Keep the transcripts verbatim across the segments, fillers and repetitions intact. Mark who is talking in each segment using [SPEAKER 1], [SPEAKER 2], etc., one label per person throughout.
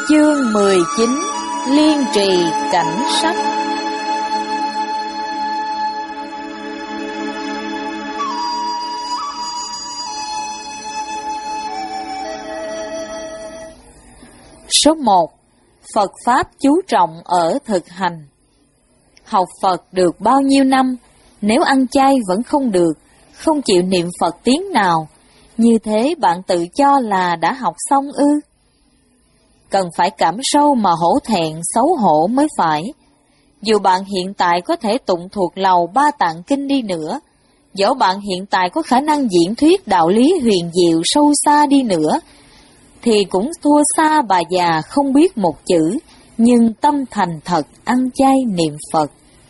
[SPEAKER 1] Chương mười chín. Liên trì cảnh sách. Số một. Phật Pháp chú trọng ở thực hành. Học Phật được bao nhiêu năm, nếu ăn chay vẫn không được, không chịu niệm Phật tiếng nào, như thế bạn tự cho là đã học xong ư? Cần phải cảm sâu mà hổ thẹn xấu hổ mới phải. Dù bạn hiện tại có thể tụng thuộc lầu ba tạng kinh đi nữa, dẫu bạn hiện tại có khả năng diễn thuyết đạo lý huyền diệu sâu xa đi nữa, thì cũng thua xa bà già không biết một chữ, nhưng tâm thành thật ăn chay niệm Phật.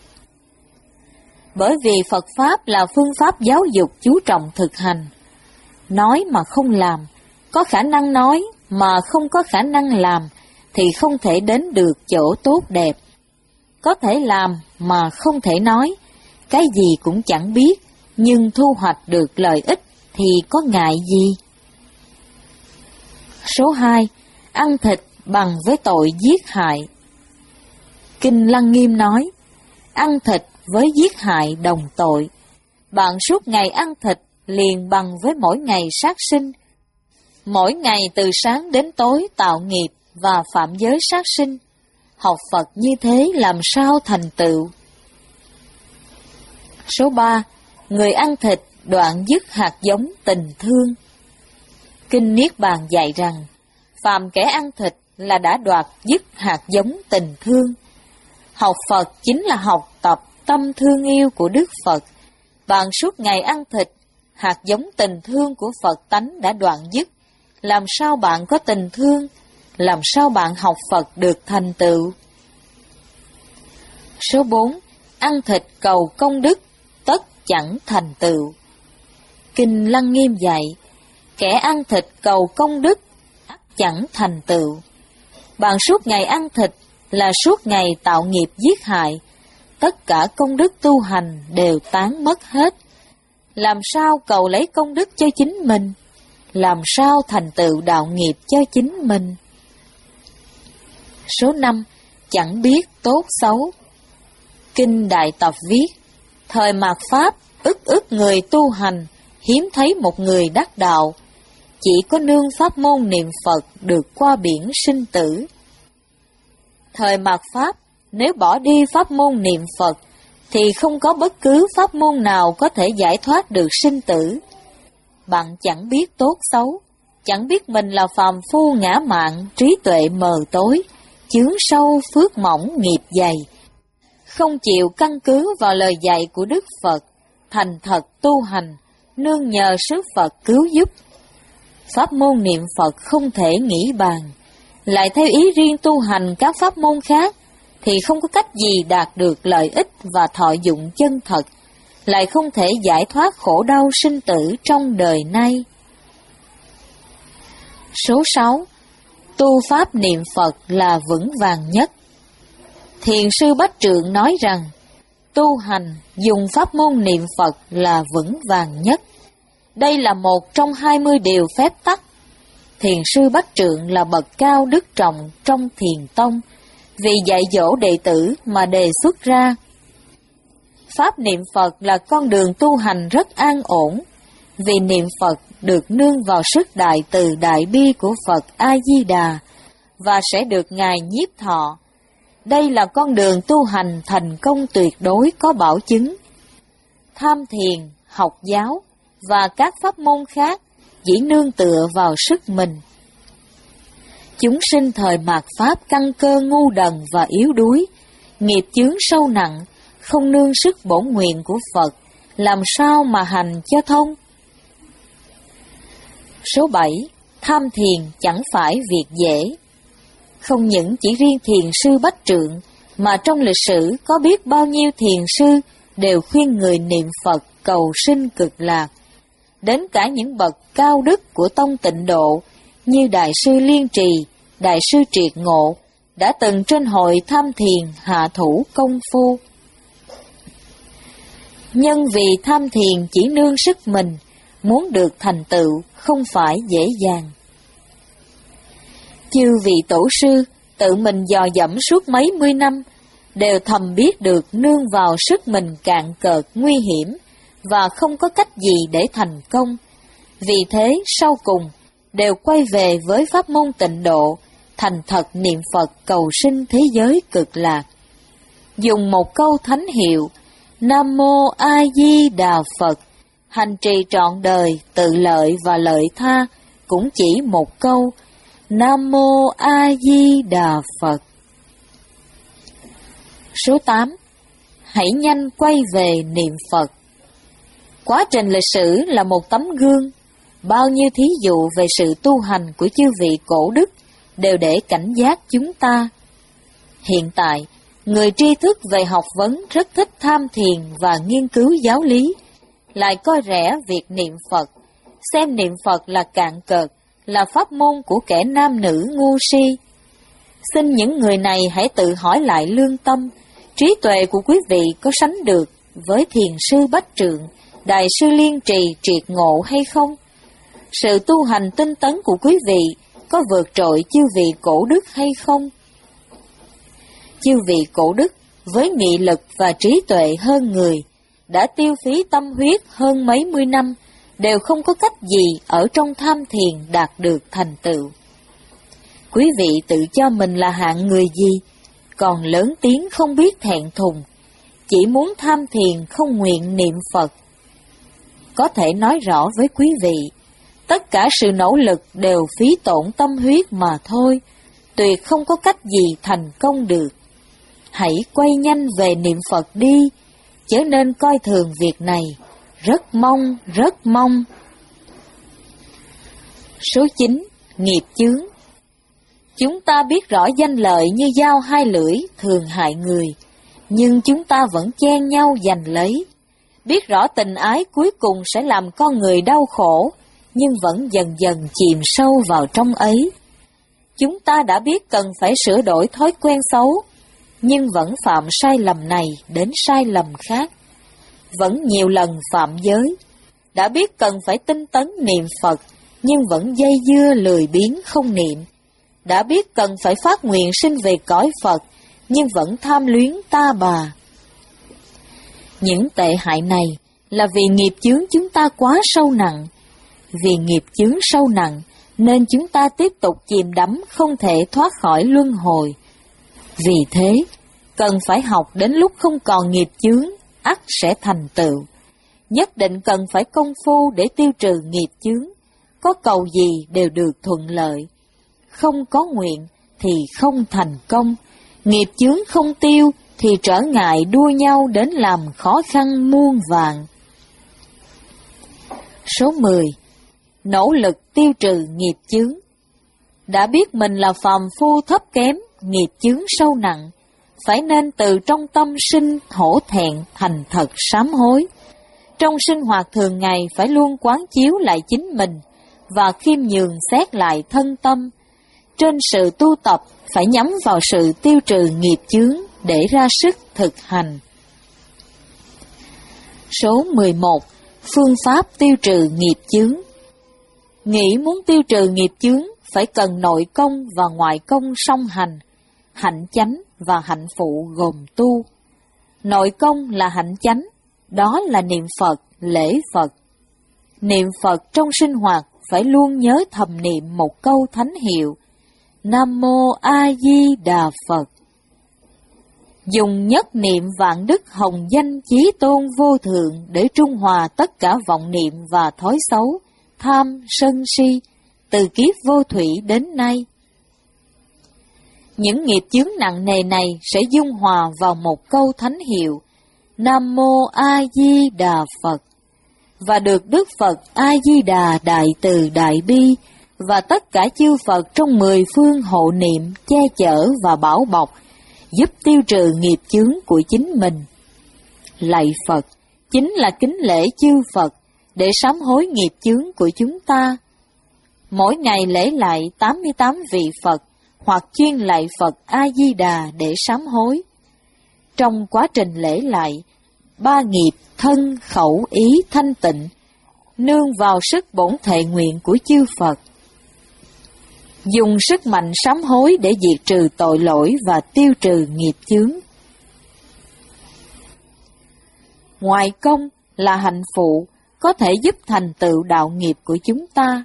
[SPEAKER 1] Bởi vì Phật Pháp là phương pháp giáo dục chú trọng thực hành. Nói mà không làm, có khả năng nói mà không có khả năng làm, thì không thể đến được chỗ tốt đẹp. Có thể làm mà không thể nói, cái gì cũng chẳng biết, nhưng thu hoạch được lợi ích thì có ngại gì? Số hai. Ăn thịt bằng với tội giết hại. Kinh Lăng Nghiêm nói, ăn thịt với giết hại đồng tội. Bạn suốt ngày ăn thịt liền bằng với mỗi ngày sát sinh. Mỗi ngày từ sáng đến tối tạo nghiệp và phạm giới sát sinh. Học Phật như thế làm sao thành tựu? Số ba. Người ăn thịt đoạn dứt hạt giống tình thương. Kinh Niết Bàn dạy rằng, phàm kẻ ăn thịt là đã đoạt dứt hạt giống tình thương. Học Phật chính là học tập tâm thương yêu của Đức Phật. Bạn suốt ngày ăn thịt, hạt giống tình thương của Phật tánh đã đoạn dứt. Làm sao bạn có tình thương? Làm sao bạn học Phật được thành tựu? Số bốn. Ăn thịt cầu công đức, tất chẳng thành tựu. Kinh Lăng Nghiêm dạy, kẻ ăn thịt cầu công đức, ắt chẳng thành tựu. Bạn suốt ngày ăn thịt là suốt ngày tạo nghiệp giết hại, tất cả công đức tu hành đều tán mất hết. Làm sao cầu lấy công đức cho chính mình? Làm sao thành tựu đạo nghiệp cho chính mình? Số năm. Chẳng biết tốt xấu. Kinh Đại Tập viết, thời mạt Pháp ức ức người tu hành, hiếm thấy một người đắc đạo. Chỉ có nương pháp môn niệm Phật được qua biển sinh tử. Thời mạt Pháp, nếu bỏ đi pháp môn niệm Phật, thì không có bất cứ pháp môn nào có thể giải thoát được sinh tử. Bạn chẳng biết tốt xấu, chẳng biết mình là phàm phu ngã mạn, trí tuệ mờ tối, chướng sâu phước mỏng nghiệp dày. Không chịu căn cứ vào lời dạy của Đức Phật, thành thật tu hành, nương nhờ sứ Phật cứu giúp. Pháp môn niệm Phật không thể nghĩ bàn, lại theo ý riêng tu hành các pháp môn khác, thì không có cách gì đạt được lợi ích và thọ dụng chân thật, lại không thể giải thoát khổ đau sinh tử trong đời nay. Số sáu. Tu pháp niệm Phật là vững vàng nhất. Thiền sư Bách Trượng nói rằng, tu hành dùng pháp môn niệm Phật là vững vàng nhất. Đây là một trong hai mươi điều phép tắc. Thiền sư Bách Trượng là bậc cao đức trọng trong Thiền tông, vì dạy dỗ đệ tử mà đề xuất ra. Pháp niệm Phật là con đường tu hành rất an ổn, vì niệm Phật được nương vào sức đại từ đại bi của Phật A-di-đà và sẽ được Ngài nhiếp thọ. Đây là con đường tu hành thành công tuyệt đối có bảo chứng. Tham thiền, học giáo và các pháp môn khác chỉ nương tựa vào sức mình. Chúng sinh thời mạt Pháp căn cơ ngu đần và yếu đuối, nghiệp chướng sâu nặng, không nương sức bổn nguyện của Phật, làm sao mà hành cho thông? Số bảy. Tham thiền chẳng phải việc dễ. Không những chỉ riêng thiền sư Bách Trượng, mà trong lịch sử có biết bao nhiêu thiền sư đều khuyên người niệm Phật cầu sinh cực lạc. Đến cả những bậc cao đức của tông Tịnh Độ, như Đại sư Liên Trì, Đại sư Triệt Ngộ, đã từng trên hội tham thiền hạ thủ công phu. Nhân vì tham thiền chỉ nương sức mình, muốn được thành tựu không phải dễ dàng. Chư vị tổ sư tự mình dò dẫm suốt mấy mươi năm, đều thầm biết được nương vào sức mình cạn cợt nguy hiểm và không có cách gì để thành công. Vì thế sau cùng đều quay về với pháp môn tịnh độ, thành thật niệm Phật cầu sinh thế giới cực lạc. Dùng một câu thánh hiệu Nam Mô A Di Đà Phật, hành trì trọn đời tự lợi và lợi tha, cũng chỉ một câu Nam Mô A Di Đà Phật. Số tám. Hãy nhanh quay về niệm Phật. Quá trình lịch sử là một tấm gương, bao nhiêu thí dụ về sự tu hành của chư vị cổ đức đều để cảnh giác chúng ta. Hiện tại, người tri thức về học vấn rất thích tham thiền và nghiên cứu giáo lý, lại coi rẻ việc niệm Phật, xem niệm Phật là cạn cợt, là pháp môn của kẻ nam nữ ngu si. Xin những người này hãy tự hỏi lại lương tâm, trí tuệ của quý vị có sánh được với thiền sư Bách Trượng, đại sư Liên Trì triệt ngộ hay không? Sự tu hành tinh tấn của quý vị có vượt trội chư vị cổ đức hay không? Chư vị cổ đức với nghị lực và trí tuệ hơn người, đã tiêu phí tâm huyết hơn mấy mươi năm, đều không có cách gì ở trong tham thiền đạt được thành tựu. Quý vị tự cho mình là hạng người gì, còn lớn tiếng không biết thẹn thùng, chỉ muốn tham thiền không nguyện niệm Phật. Có thể nói rõ với quý vị, tất cả sự nỗ lực đều phí tổn tâm huyết mà thôi, tuyệt không có cách gì thành công được. Hãy quay nhanh về niệm Phật đi, chớ nên coi thường việc này, rất mong, rất mong. Số chín. Nghiệp chướng. Chúng ta biết rõ danh lợi như dao hai lưỡi thường hại người, nhưng chúng ta vẫn chen nhau giành lấy. Biết rõ tình ái cuối cùng sẽ làm con người đau khổ, nhưng vẫn dần dần chìm sâu vào trong ấy. Chúng ta đã biết cần phải sửa đổi thói quen xấu, nhưng vẫn phạm sai lầm này đến sai lầm khác, vẫn nhiều lần phạm giới. Đã biết cần phải tinh tấn niệm Phật, nhưng vẫn dây dưa lười biếng không niệm. Đã biết cần phải phát nguyện sinh về cõi Phật, nhưng vẫn tham luyến ta bà. Những tệ hại này là vì nghiệp chướng chúng ta quá sâu nặng. Vì nghiệp chướng sâu nặng, nên chúng ta tiếp tục chìm đắm không thể thoát khỏi luân hồi. Vì thế, cần phải học đến lúc không còn nghiệp chướng, ắt sẽ thành tựu. Nhất định cần phải công phu để tiêu trừ nghiệp chướng, có cầu gì đều được thuận lợi. Không có nguyện thì không thành công, nghiệp chướng không tiêu thì trở ngại đua nhau đến làm khó khăn muôn vàn. Số mười. Nỗ lực tiêu trừ nghiệp chướng. Đã biết mình là phàm phu thấp kém, nghiệp chướng sâu nặng, phải nên từ trong tâm sinh hổ thẹn thành thật sám hối. Trong sinh hoạt thường ngày phải luôn quán chiếu lại chính mình và khiêm nhường xét lại thân tâm. Trên sự tu tập phải nhắm vào sự tiêu trừ nghiệp chướng để ra sức thực hành. Số mười một. Phương pháp tiêu trừ nghiệp chướng. Nghĩ muốn tiêu trừ nghiệp chướng phải cần nội công và ngoại công song hành, hạnh chánh và hạnh phụ gồm tu. Nội công là hạnh chánh, đó là niệm Phật, lễ Phật. Niệm Phật trong sinh hoạt phải luôn nhớ thầm niệm một câu thánh hiệu Nam Mô A Di Đà Phật. Dùng nhất niệm vạn đức hồng danh chí tôn vô thượng để trung hòa tất cả vọng niệm và thói xấu, tham, sân si, từ kiếp vô thủy đến nay. Những nghiệp chướng nặng nề này sẽ dung hòa vào một câu thánh hiệu Nam Mô A Di Đà Phật, và được Đức Phật A Di Đà Đại Từ Đại Bi và tất cả chư Phật trong mười phương hộ niệm, che chở và bảo bọc, giúp tiêu trừ nghiệp chướng của chính mình. Lạy Phật chính là kính lễ chư Phật để sám hối nghiệp chướng của chúng ta. Mỗi ngày lễ lại tám mươi tám vị Phật hoặc chuyên lạy Phật A Di Đà để sám hối. Trong quá trình lễ lại, ba nghiệp thân, khẩu, ý thanh tịnh, nương vào sức bổn thệ nguyện của chư Phật. dùng sức mạnh sám hối để diệt trừ tội lỗi và tiêu trừ nghiệp chướng. Ngoại công là hạnh phụ có thể giúp thành tựu đạo nghiệp của chúng ta.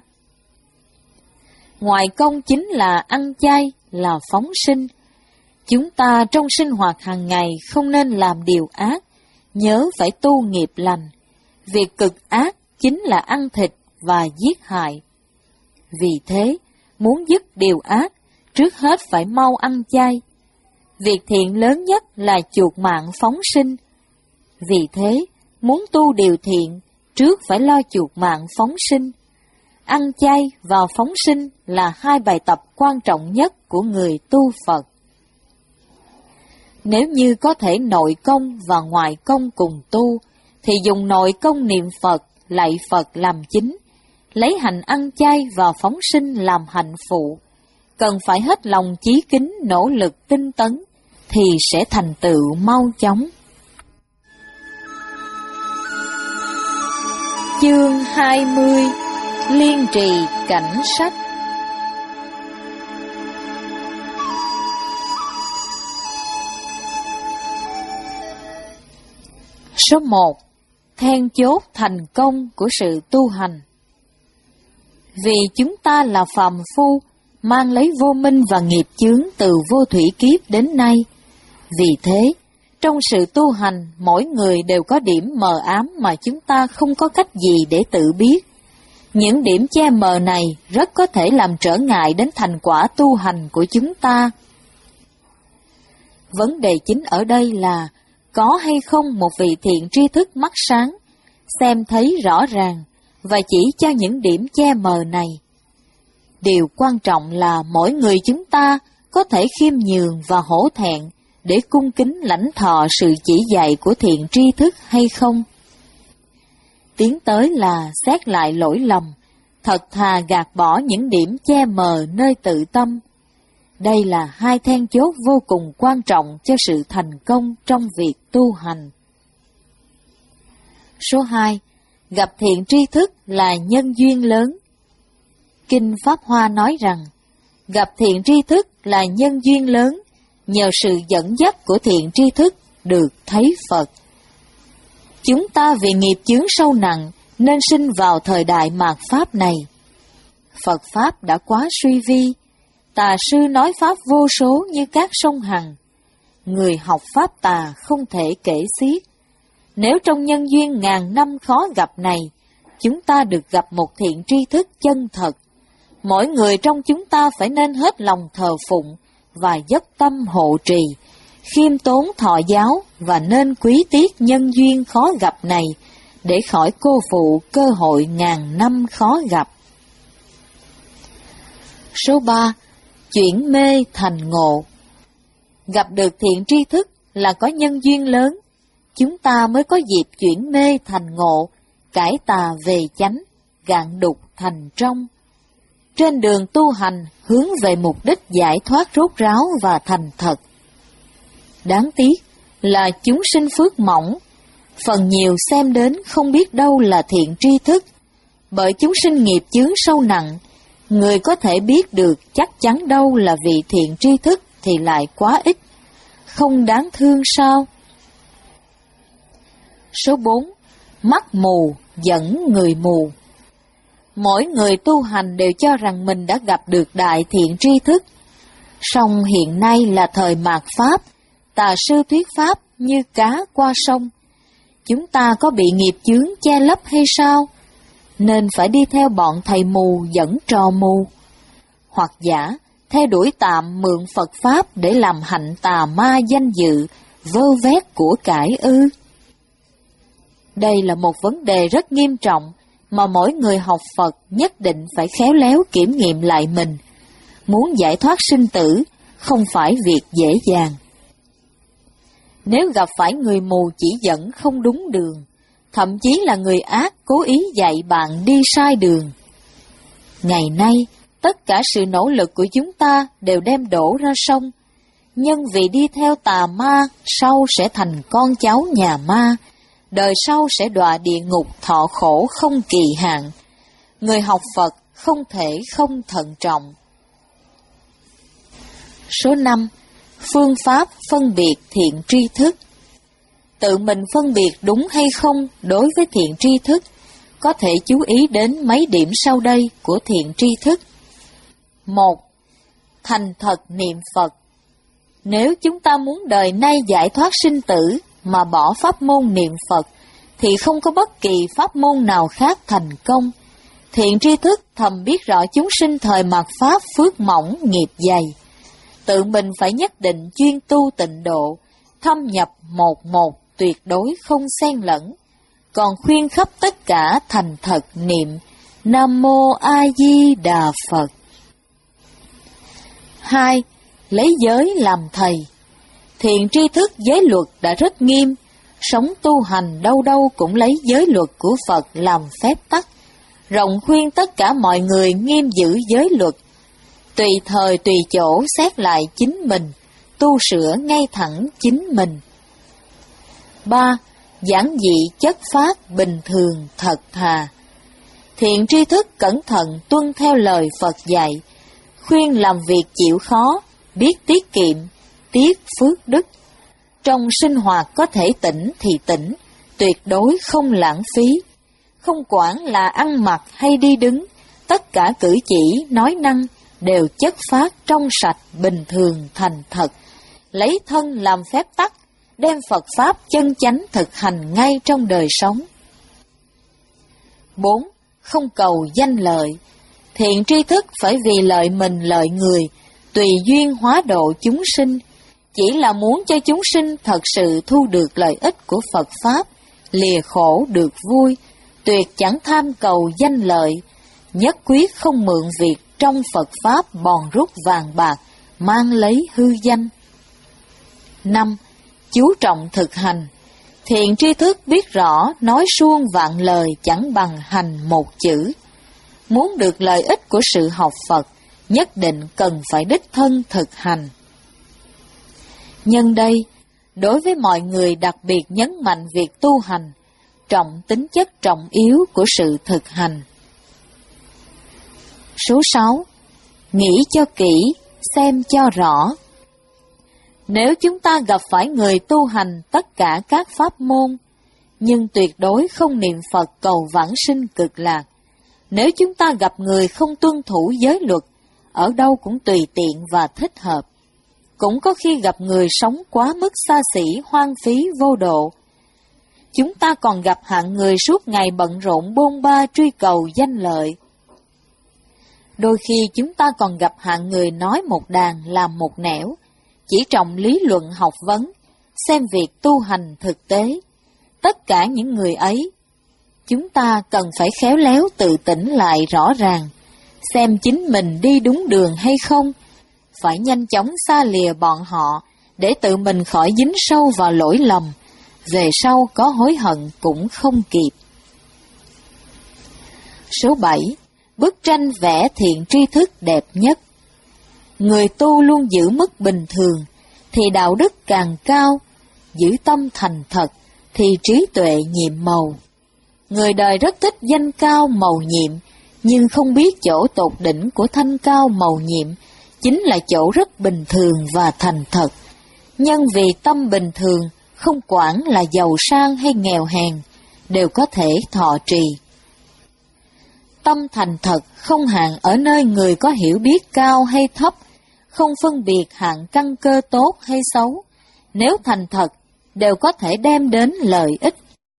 [SPEAKER 1] Ngoại công chính là ăn chay, là phóng sinh. Chúng ta trong sinh hoạt hàng ngày không nên làm điều ác, nhớ phải tu nghiệp lành. Việc cực ác chính là ăn thịt và giết hại. Vì thế, muốn dứt điều ác, trước hết phải mau ăn chay. Việc thiện lớn nhất là chuộc mạng phóng sinh. Vì thế, muốn tu điều thiện, trước phải lo chuộc mạng phóng sinh. Ăn chay và phóng sinh là hai bài tập quan trọng nhất của người tu Phật. Nếu như có thể nội công và ngoại công cùng tu, thì dùng nội công niệm Phật, lạy Phật làm chính, lấy hành ăn chay và phóng sinh làm hạnh phụ. Cần phải hết lòng chí kính nỗ lực tinh tấn, thì sẽ thành tựu mau chóng. Chương hai mươi. Liên trì cảnh sách. Số một. Then chốt thành công của sự tu hành. Vì chúng ta là phàm phu, mang lấy vô minh và nghiệp chướng từ vô thủy kiếp đến nay. Vì thế, trong sự tu hành, mỗi người đều có điểm mờ ám mà chúng ta không có cách gì để tự biết. Những điểm che mờ này rất có thể làm trở ngại đến thành quả tu hành của chúng ta. Vấn đề chính ở đây là có hay không một vị thiện tri thức mắt sáng, xem thấy rõ ràng và chỉ cho những điểm che mờ này. Điều quan trọng là mỗi người chúng ta có thể khiêm nhường và hổ thẹn để cung kính lãnh thọ sự chỉ dạy của thiện tri thức hay không. Tiến tới là xét lại lỗi lầm, thật thà gạt bỏ những điểm che mờ nơi tự tâm. Đây là hai then chốt vô cùng quan trọng cho sự thành công trong việc tu hành. Số hai. Gặp thiện tri thức là nhân duyên lớn. Kinh Pháp Hoa nói rằng, gặp thiện tri thức là nhân duyên lớn, nhờ sự dẫn dắt của thiện tri thức được thấy Phật. Chúng ta vì nghiệp chướng sâu nặng nên sinh vào thời đại mạt Pháp này. Phật Pháp đã quá suy vi, tà sư nói Pháp vô số như các sông Hằng. Người học Pháp tà không thể kể xiết. Nếu trong nhân duyên ngàn năm khó gặp này, chúng ta được gặp một thiện tri thức chân thật, mỗi người trong chúng ta phải nên hết lòng thờ phụng và dốc tâm hộ trì, khiêm tốn thọ giáo và nên quý tiếc nhân duyên khó gặp này để khỏi cô phụ cơ hội ngàn năm khó gặp. Số ba. Chuyển mê thành ngộ. Gặp được thiện tri thức là có nhân duyên lớn, chúng ta mới có dịp chuyển mê thành ngộ, cải tà về chánh, gạn đục thành trong. Trên đường tu hành hướng về mục đích giải thoát rốt ráo và thành thật. Đáng tiếc là chúng sinh phước mỏng, phần nhiều xem đến không biết đâu là thiện tri thức. Bởi chúng sinh nghiệp chướng sâu nặng, người có thể biết được chắc chắn đâu là vị thiện tri thức thì lại quá ít, không đáng thương sao? Số bốn. Mắt mù dẫn người mù. Mỗi người tu hành đều cho rằng mình đã gặp được đại thiện tri thức. Song hiện nay là thời mạt Pháp, tà sư thuyết Pháp như cá qua sông. Chúng ta có bị nghiệp chướng che lấp hay sao? Nên phải đi theo bọn thầy mù dẫn trò mù. Hoặc giả, theo đuổi tạm mượn Phật Pháp để làm hạnh tà ma danh dự, vơ vét của cải ư. Đây là một vấn đề rất nghiêm trọng mà mỗi người học Phật nhất định phải khéo léo kiểm nghiệm lại mình. Muốn giải thoát sinh tử không phải việc dễ dàng. Nếu gặp phải người mù chỉ dẫn không đúng đường, thậm chí là người ác cố ý dạy bạn đi sai đường. Ngày nay, tất cả sự nỗ lực của chúng ta đều đem đổ ra sông. Nhân vì đi theo tà ma, sau sẽ thành con cháu nhà ma, đời sau sẽ đọa địa ngục thọ khổ không kỳ hạn. Người học Phật không thể không thận trọng. Số năm. Phương pháp phân biệt thiện tri thức. Tự mình phân biệt đúng hay không đối với thiện tri thức, có thể chú ý đến mấy điểm sau đây của thiện tri thức. Một. Thành thật niệm Phật. Nếu chúng ta muốn đời nay giải thoát sinh tử mà bỏ pháp môn niệm Phật, thì không có bất kỳ pháp môn nào khác thành công. Thiện tri thức thầm biết rõ chúng sinh thời mạt Pháp phước mỏng nghiệp dày. Tự mình phải nhất định chuyên tu tịnh độ, thâm nhập một một, tuyệt đối không xen lẫn. Còn khuyên khắp tất cả thành thật niệm Nam Mô A Di Đà Phật. Hai. Lấy giới làm thầy. Thiện tri thức giới luật đã rất nghiêm, sống tu hành đâu đâu cũng lấy giới luật của Phật làm phép tắc, rộng khuyên tất cả mọi người nghiêm giữ giới luật, tùy thời tùy chỗ xét lại chính mình, tu sửa ngay thẳng chính mình. Ba. Giản dị chất phát bình thường thật thà. Thiện tri thức cẩn thận tuân theo lời Phật dạy, khuyên làm việc chịu khó, biết tiết kiệm, tiết phước đức. Trong sinh hoạt có thể tỉnh thì tỉnh, tuyệt đối không lãng phí. Không quản là ăn mặc hay đi đứng, tất cả cử chỉ, nói năng đều chất phát trong sạch, bình thường, thành thật. Lấy thân làm phép tắc, đem Phật Pháp chân chánh thực hành ngay trong đời sống. Bốn. Không cầu danh lợi. Thiện tri thức phải vì lợi mình lợi người, tùy duyên hóa độ chúng sinh, chỉ là muốn cho chúng sinh thật sự thu được lợi ích của Phật Pháp, lìa khổ được vui, tuyệt chẳng tham cầu danh lợi, nhất quyết không mượn việc trong Phật Pháp bòn rút vàng bạc, mang lấy hư danh. Năm. Chú trọng thực hành. Thiện tri thức biết rõ nói suông vạn lời chẳng bằng hành một chữ. Muốn được lợi ích của sự học Phật, nhất định cần phải đích thân thực hành. Nhân đây, đối với mọi người đặc biệt nhấn mạnh việc tu hành, trọng tính chất trọng yếu của sự thực hành. Số sáu. Nghĩ cho kỹ, xem cho rõ. Nếu chúng ta gặp phải người tu hành tất cả các pháp môn, nhưng tuyệt đối không niệm Phật cầu vãng sinh cực lạc, nếu chúng ta gặp người không tuân thủ giới luật, ở đâu cũng tùy tiện và thích hợp, cũng có khi gặp người sống quá mức xa xỉ, hoang phí vô độ, chúng ta còn gặp hạng người suốt ngày bận rộn bôn ba truy cầu danh lợi. Đôi khi chúng ta còn gặp hạng người nói một đàn làm một nẻo, chỉ trọng lý luận học vấn, xem việc tu hành thực tế. Tất cả những người ấy, chúng ta cần phải khéo léo tự tỉnh lại rõ ràng, xem chính mình đi đúng đường hay không, phải nhanh chóng xa lìa bọn họ, để tự mình khỏi dính sâu vào lỗi lầm, về sau có hối hận cũng không kịp. Số bảy. Bức tranh vẽ thiện tri thức đẹp nhất. Người tu luôn giữ mức bình thường, thì đạo đức càng cao, giữ tâm thành thật, thì trí tuệ nhiệm màu. Người đời rất thích danh cao màu nhiệm, nhưng không biết chỗ tột đỉnh của thanh cao màu nhiệm, chính là chỗ rất bình thường và thành thật. Nhân vì tâm bình thường, không quản là giàu sang hay nghèo hèn, đều có thể thọ trì. Tâm thành thật không hạn ở nơi người có hiểu biết cao hay thấp, không phân biệt hạng căn cơ tốt hay xấu, nếu thành thật, đều có thể đem đến lợi ích.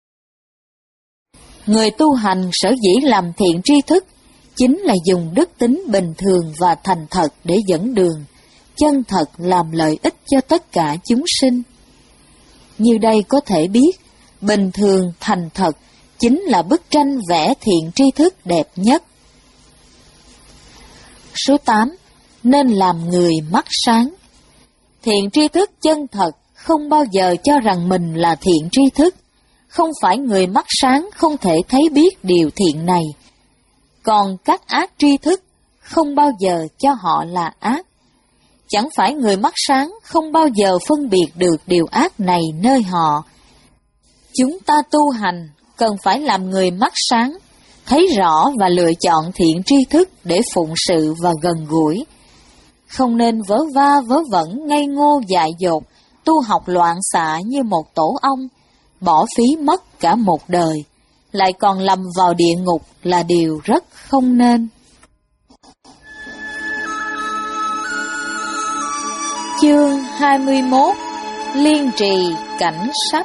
[SPEAKER 1] Người tu hành sở dĩ làm thiện tri thức, chính là dùng đức tính bình thường và thành thật để dẫn đường, chân thật làm lợi ích cho tất cả chúng sinh. Như đây có thể biết, bình thường thành thật chính là bức tranh vẽ thiện tri thức đẹp nhất. Số tám. Nên làm người mắt sáng. Thiện tri thức chân thật không bao giờ cho rằng mình là thiện tri thức, không phải người mắt sáng không thể thấy biết điều thiện này. Còn các ác tri thức không bao giờ cho họ là ác. Chẳng phải người mắt sáng không bao giờ phân biệt được điều ác này nơi họ. Chúng ta tu hành cần phải làm người mắt sáng, thấy rõ và lựa chọn thiện tri thức để phụng sự và gần gũi. Không nên vớ va vớ vẩn ngây ngô dại dột, tu học loạn xạ như một tổ ong, bỏ phí mất cả một đời, lại còn lầm vào địa ngục là điều rất không nên. Chương hai mươi mốt. Liên trì cảnh sách.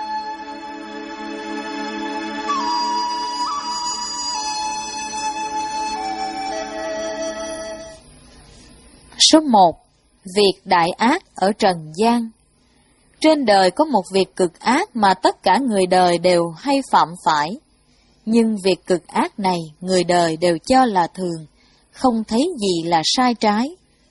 [SPEAKER 1] Số một. Việc đại ác ở trần gian. Trên đời có một việc cực ác mà tất cả người đời đều hay phạm phải. Nhưng việc cực ác này người đời đều cho là thường, không thấy gì là sai trái.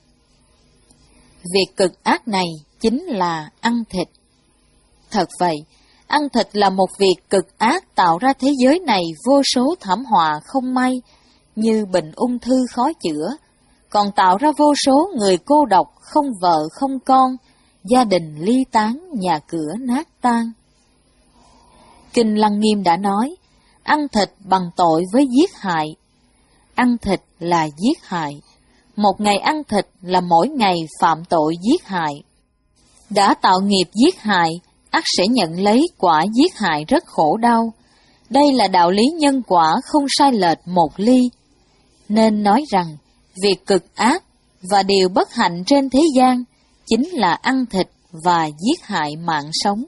[SPEAKER 1] Việc cực ác này chính là ăn thịt. Thật vậy, ăn thịt là một việc cực ác tạo ra thế giới này vô số thảm họa không may, như bệnh ung thư khó chữa, còn tạo ra vô số người cô độc, không vợ không con, gia đình ly tán, nhà cửa nát tan. Kinh Lăng Nghiêm đã nói, ăn thịt bằng tội với giết hại. Ăn thịt là giết hại. Một ngày ăn thịt là mỗi ngày phạm tội giết hại. Đã tạo nghiệp giết hại, ắt sẽ nhận lấy quả giết hại rất khổ đau. Đây là đạo lý nhân quả không sai lệch một ly. Nên nói rằng, việc cực ác và điều bất hạnh trên thế gian chính là ăn thịt và giết hại mạng sống.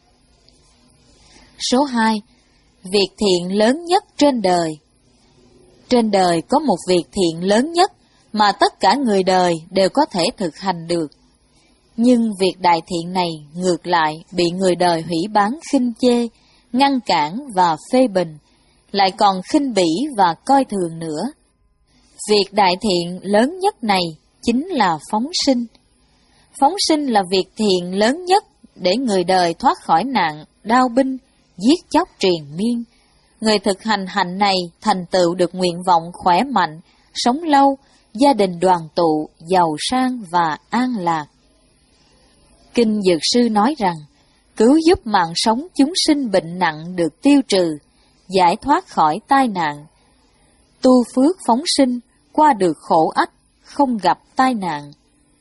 [SPEAKER 1] Số hai. Việc thiện lớn nhất trên đời. Trên đời có một việc thiện lớn nhất mà tất cả người đời đều có thể thực hành được. Nhưng việc đại thiện này ngược lại bị người đời hủy bán khinh chê, ngăn cản và phê bình, lại còn khinh bỉ và coi thường nữa. Việc đại thiện lớn nhất này chính là phóng sinh. Phóng sinh là việc thiện lớn nhất để người đời thoát khỏi nạn, đao binh, giết chóc triền miên. Người thực hành hạnh này thành tựu được nguyện vọng khỏe mạnh, sống lâu, gia đình đoàn tụ, giàu sang và an lạc. Kinh Dược Sư nói rằng, cứu giúp mạng sống chúng sinh bệnh nặng được tiêu trừ, giải thoát khỏi tai nạn. Tu phước phóng sinh, qua được khổ ách, không gặp tai nạn.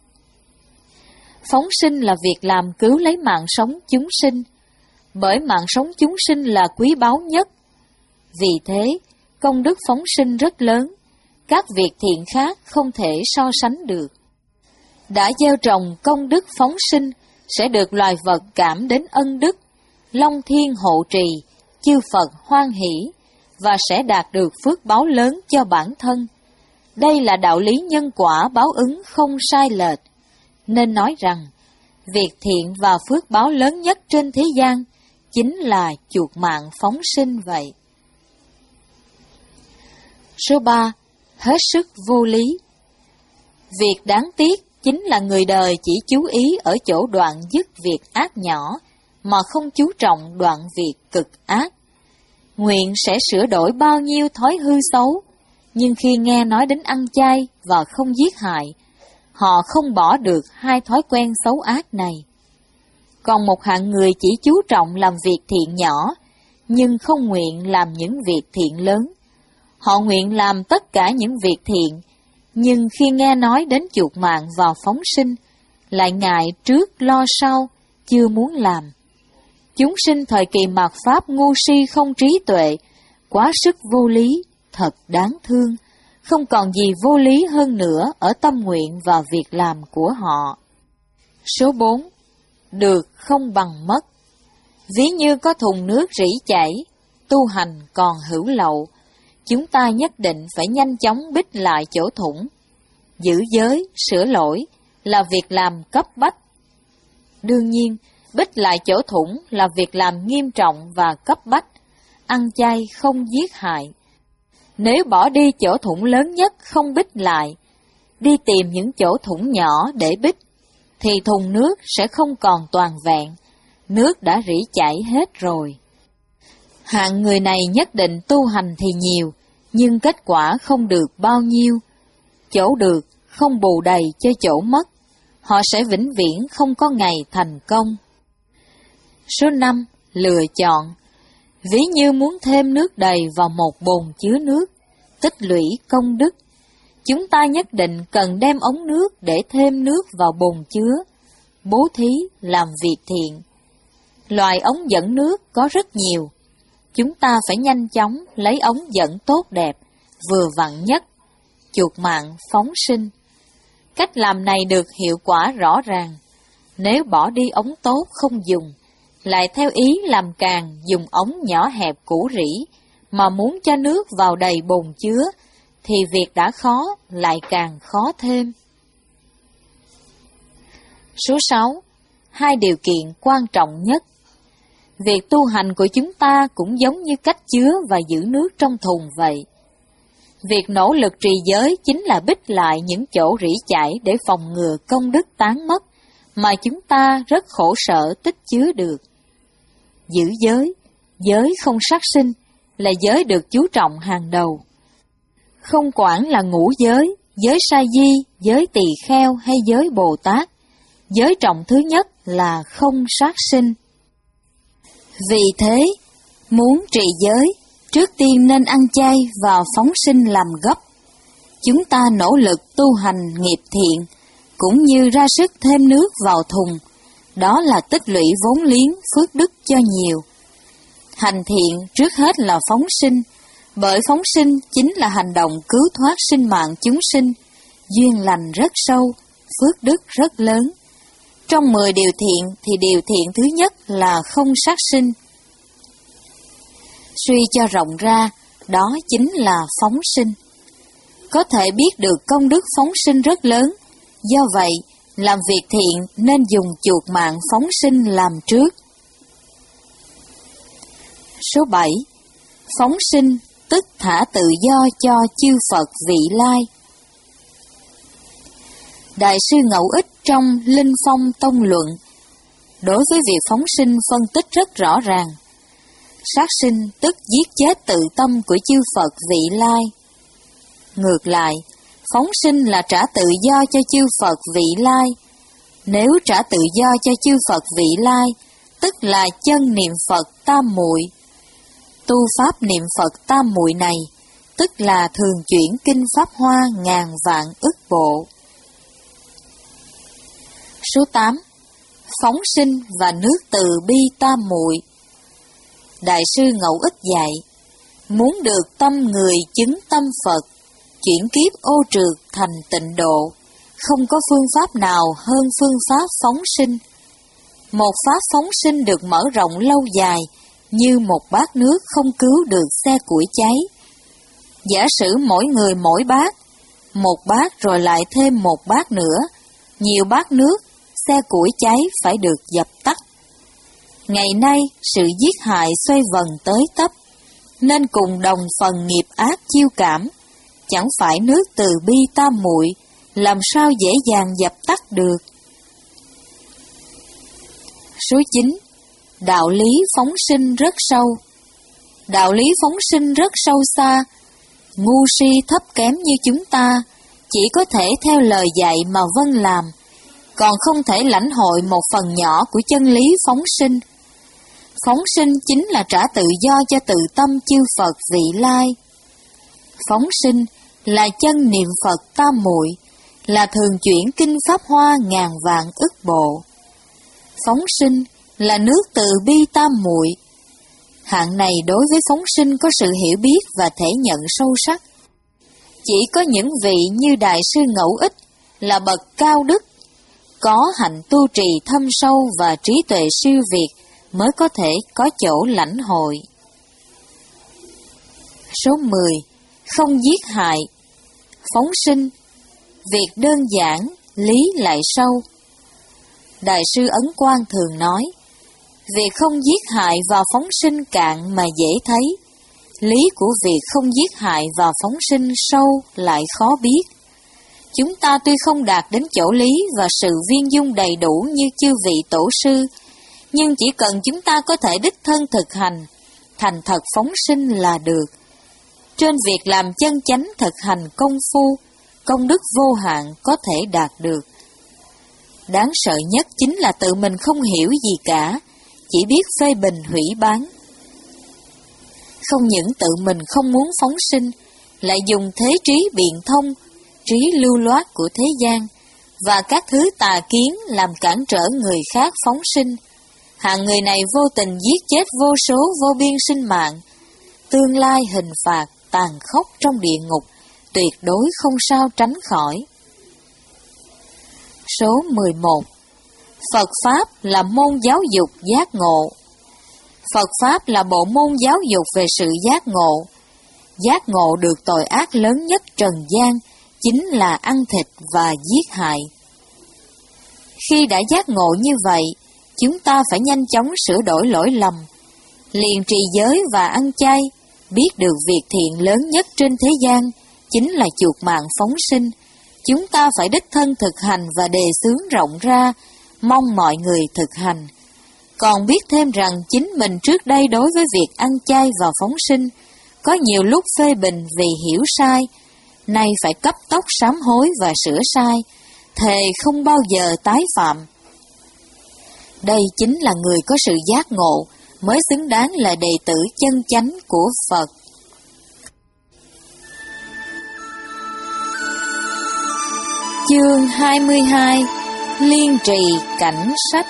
[SPEAKER 1] Phóng sinh là việc làm cứu lấy mạng sống chúng sinh, bởi mạng sống chúng sinh là quý báu nhất. Vì thế, công đức phóng sinh rất lớn, các việc thiện khác không thể so sánh được. Đã gieo trồng công đức phóng sinh, sẽ được loài vật cảm đến ân đức, Long Thiên hộ trì, chư Phật hoan hỷ, và sẽ đạt được phước báo lớn cho bản thân. Đây là đạo lý nhân quả báo ứng không sai lệch, nên nói rằng, việc thiện và phước báo lớn nhất trên thế gian chính là chuộc mạng phóng sinh vậy. Số ba. Hết sức vô lý. Việc đáng tiếc chính là người đời chỉ chú ý ở chỗ đoạn dứt việc ác nhỏ, mà không chú trọng đoạn việc cực ác. Nguyện sẽ sửa đổi bao nhiêu thói hư xấu, nhưng khi nghe nói đến ăn chay và không giết hại, họ không bỏ được hai thói quen xấu ác này. Còn một hạng người chỉ chú trọng làm việc thiện nhỏ, nhưng không nguyện làm những việc thiện lớn. Họ nguyện làm tất cả những việc thiện, nhưng khi nghe nói đến chuộc mạng và phóng sinh, lại ngại trước lo sau, chưa muốn làm. Chúng sinh thời kỳ mạt Pháp ngu si không trí tuệ, quá sức vô lý, thật đáng thương, không còn gì vô lý hơn nữa ở tâm nguyện và việc làm của họ. Số bốn. Được không bằng mất. Ví như có thùng nước rỉ chảy, tu hành còn hữu lậu, chúng ta nhất định phải nhanh chóng bích lại chỗ thủng. Giữ giới, sửa lỗi là việc làm cấp bách. Đương nhiên, bích lại chỗ thủng là việc làm nghiêm trọng và cấp bách. Ăn chay không giết hại. Nếu bỏ đi chỗ thủng lớn nhất không bích lại, đi tìm những chỗ thủng nhỏ để bích, thì thùng nước sẽ không còn toàn vẹn, nước đã rỉ chảy hết rồi. Hạng người này nhất định tu hành thì nhiều, nhưng kết quả không được bao nhiêu. Chỗ được không bù đầy cho chỗ mất, họ sẽ vĩnh viễn không có ngày thành công. Số năm. Lựa chọn. Ví như muốn thêm nước đầy vào một bồn chứa nước, tích lũy công đức. chúng ta nhất định cần đem ống nước để thêm nước vào bồn chứa, bố thí làm việc thiện. Loại ống dẫn nước có rất nhiều. Chúng ta phải nhanh chóng lấy ống dẫn tốt đẹp, vừa vặn nhất, chuộc mạng phóng sinh. Cách làm này được hiệu quả rõ ràng. Nếu bỏ đi ống tốt không dùng, lại theo ý làm càng dùng ống nhỏ hẹp cũ rỉ, mà muốn cho nước vào đầy bồn chứa, thì việc đã khó lại càng khó thêm. Số sáu. Hai điều kiện quan trọng nhất. Việc tu hành của chúng ta cũng giống như cách chứa và giữ nước trong thùng vậy. Việc nỗ lực trì giới chính là bích lại những chỗ rỉ chảy để phòng ngừa công đức tán mất, mà chúng ta rất khổ sở tích chứa được. Giữ giới, giới không sát sinh, là giới được chú trọng hàng đầu. Không quản là ngũ giới, giới sa di, giới tỳ kheo hay giới Bồ Tát, giới trọng thứ nhất là không sát sinh. Vì thế, muốn trì giới, trước tiên nên ăn chay và phóng sinh làm gốc. Chúng ta nỗ lực tu hành nghiệp thiện, cũng như ra sức thêm nước vào thùng, đó là tích lũy vốn liếng phước đức cho nhiều. Hành thiện trước hết là phóng sinh, bởi phóng sinh chính là hành động cứu thoát sinh mạng chúng sinh, duyên lành rất sâu, phước đức rất lớn. Trong mười điều thiện thì điều thiện thứ nhất là không sát sinh. Suy cho rộng ra, đó chính là phóng sinh. Có thể biết được công đức phóng sinh rất lớn, do vậy, làm việc thiện nên dùng chuộc mạng phóng sinh làm trước. Số bảy. Phóng sinh tức thả tự do cho chư Phật vị lai. Đại sư Ngẫu Ích trong Linh Phong Tông Luận đối với việc phóng sinh phân tích rất rõ ràng. Sát sinh tức giết chết tự tâm của chư Phật vị lai. Ngược lại, phóng sinh là trả tự do cho chư Phật vị lai. Nếu trả tự do cho chư Phật vị lai, tức là chân niệm Phật tam muội. Tu pháp niệm Phật tam muội này, tức là thường chuyển kinh Pháp Hoa ngàn vạn ức bộ. Số tám. Phóng sinh và nước từ bi tam muội. Đại sư Ngẫu Ích dạy, muốn được tâm người chứng tâm Phật, chuyển kiếp ô trượt thành tịnh độ, không có phương pháp nào hơn phương pháp phóng sinh. Một pháp phóng sinh được mở rộng lâu dài, như một bát nước không cứu được xe củi cháy. Giả sử mỗi người mỗi bát, một bát rồi lại thêm một bát nữa, nhiều bát nước, xe củi cháy phải được dập tắt. Ngày nay, sự giết hại xoay vần tới tấp, nên cùng đồng phần nghiệp ác chiêu cảm, chẳng phải nước từ bi tam muội, làm sao dễ dàng dập tắt được. Số chín. Đạo lý phóng sinh rất sâu. Đạo lý phóng sinh rất sâu xa, ngu si thấp kém như chúng ta, chỉ có thể theo lời dạy mà vâng làm, còn không thể lãnh hội một phần nhỏ của chân lý phóng sinh. Phóng sinh chính là trả tự do cho tự tâm chư Phật vị lai. Phóng sinh là chân niệm Phật tam muội, là thường chuyển kinh Pháp Hoa ngàn vạn ức bộ. Phóng sinh là nước từ bi tam muội. Hạng này đối với phóng sinh có sự hiểu biết và thể nhận sâu sắc. Chỉ có những vị như Đại sư Ngẫu Ích là bậc cao đức, có hạnh tu trì thâm sâu và trí tuệ siêu việt mới có thể có chỗ lãnh hội. Số mười. Không giết hại. Phóng sinh, việc đơn giản, lý lại sâu. Đại sư Ấn Quang thường nói, việc không giết hại và phóng sinh cạn mà dễ thấy, lý của việc không giết hại và phóng sinh sâu lại khó biết. Chúng ta tuy không đạt đến chỗ lý và sự viên dung đầy đủ như chư vị tổ sư, nhưng chỉ cần chúng ta có thể đích thân thực hành, thành thật phóng sinh là được. Trên việc làm chân chánh thực hành công phu, công đức vô hạn có thể đạt được. Đáng sợ nhất chính là tự mình không hiểu gì cả, chỉ biết phê bình hủy bán. Không những tự mình không muốn phóng sinh, lại dùng thế trí biện thông, trí lưu loát của thế gian, và các thứ tà kiến làm cản trở người khác phóng sinh. Hạng người này vô tình giết chết vô số vô biên sinh mạng. Tương lai hình phạt tàn khốc trong địa ngục, tuyệt đối không sao tránh khỏi. Số mười một. Phật Pháp là môn giáo dục giác ngộ. Phật Pháp là bộ môn giáo dục về sự giác ngộ. Giác ngộ được tội ác lớn nhất trần gian, chính là ăn thịt và giết hại. Khi đã giác ngộ như vậy, chúng ta phải nhanh chóng sửa đổi lỗi lầm, liền trì giới và ăn chay, biết được việc thiện lớn nhất trên thế gian, chính là chuộc mạng phóng sinh. Chúng ta phải đích thân thực hành và đề xướng rộng ra, mong mọi người thực hành. Còn biết thêm rằng chính mình trước đây đối với việc ăn chay và phóng sinh, có nhiều lúc phê bình vì hiểu sai, nay phải cấp tốc sám hối và sửa sai, thề không bao giờ tái phạm. Đây chính là người có sự giác ngộ, mới xứng đáng là đệ tử chân chánh của Phật. Chương hai mươi hai. Liên trì cảnh sách.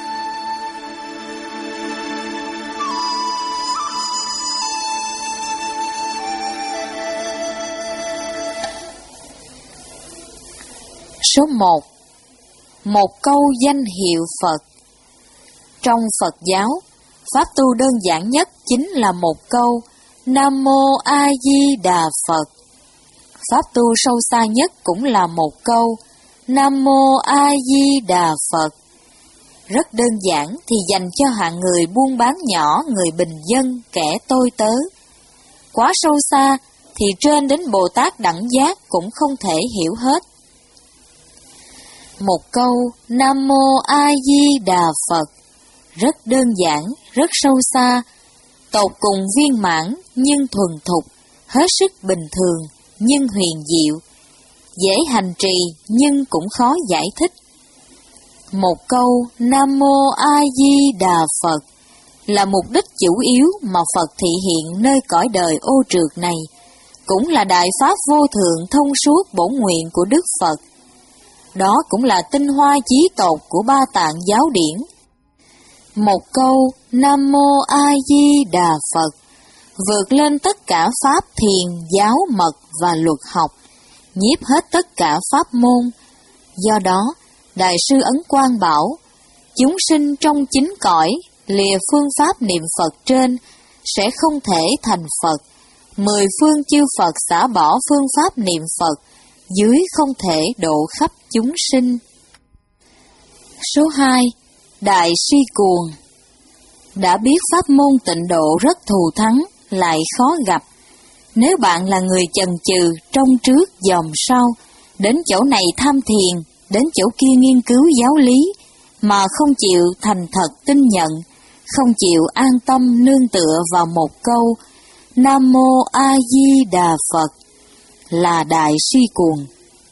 [SPEAKER 1] Số một. Một câu danh hiệu Phật. Trong Phật giáo, pháp tu đơn giản nhất chính là một câu Nam Mô A Di Đà Phật. Pháp tu sâu xa nhất cũng là một câu Nam Mô A Di Đà Phật. Rất đơn giản thì dành cho hạng người buôn bán nhỏ, người bình dân, kẻ tôi tớ. Quá sâu xa thì trên đến Bồ Tát đẳng giác cũng không thể hiểu hết. Một câu Nam Mô A Di Đà Phật rất đơn giản, rất sâu xa, tột cùng viên mãn nhưng thuần thục, hết sức bình thường nhưng huyền diệu, dễ hành trì nhưng cũng khó giải thích. Một câu Nam Mô A Di Đà Phật là mục đích chủ yếu mà Phật thị hiện nơi cõi đời ô trượt này, cũng là đại pháp vô thượng thông suốt bổn nguyện của Đức Phật. Đó cũng là tinh hoa chí tột của Ba Tạng giáo điển. Một câu Nam Mô A Di Đà Phật vượt lên tất cả pháp thiền, giáo, mật và luật học, nhiếp hết tất cả pháp môn. Do đó, Đại sư Ấn Quang bảo, chúng sinh trong chín cõi, lìa phương pháp niệm Phật trên, sẽ không thể thành Phật. Mười phương chư Phật xả bỏ phương pháp niệm Phật, dưới không thể độ khắp chúng sinh. Số hai. Đại si cuồng. Đã biết pháp môn tịnh độ rất thù thắng, lại khó gặp. Nếu bạn là người chần chừ, trông trước dòm sau, đến chỗ này tham thiền, đến chỗ kia nghiên cứu giáo lý, mà không chịu thành thật tin nhận, không chịu an tâm nương tựa vào một câu Nam Mô A Di Đà Phật, là đại si cuồng.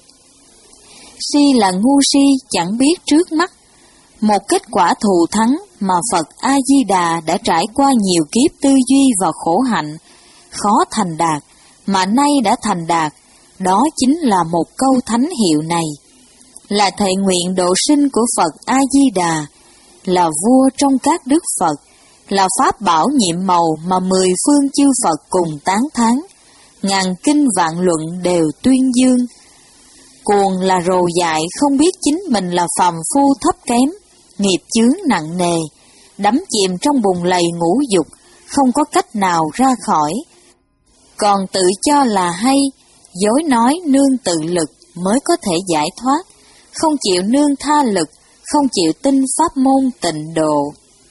[SPEAKER 1] Si là ngu si chẳng biết trước mắt, một kết quả thù thắng mà Phật A-di-đà đã trải qua nhiều kiếp tư duy và khổ hạnh, khó thành đạt, mà nay đã thành đạt, đó chính là một câu thánh hiệu này, là thệ nguyện độ sinh của Phật A-di-đà, là vua trong các đức Phật, là pháp bảo nhiệm màu mà mười phương chư Phật cùng tán thán, ngàn kinh vạn luận đều tuyên dương. Cuồng là rồ dại không biết chính mình là phàm phu thấp kém, nghiệp chướng nặng nề, đắm chìm trong bùn lầy ngũ dục, không có cách nào ra khỏi. Còn tự cho là hay, dối nói nương tự lực mới có thể giải thoát, không chịu nương tha lực, không chịu tin pháp môn tịnh độ.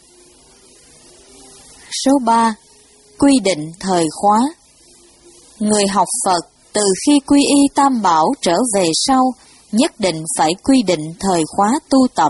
[SPEAKER 1] Số ba. Quy định thời khóa. Người học Phật từ khi quy y Tam Bảo trở về sau, nhất định phải quy định thời khóa tu tập.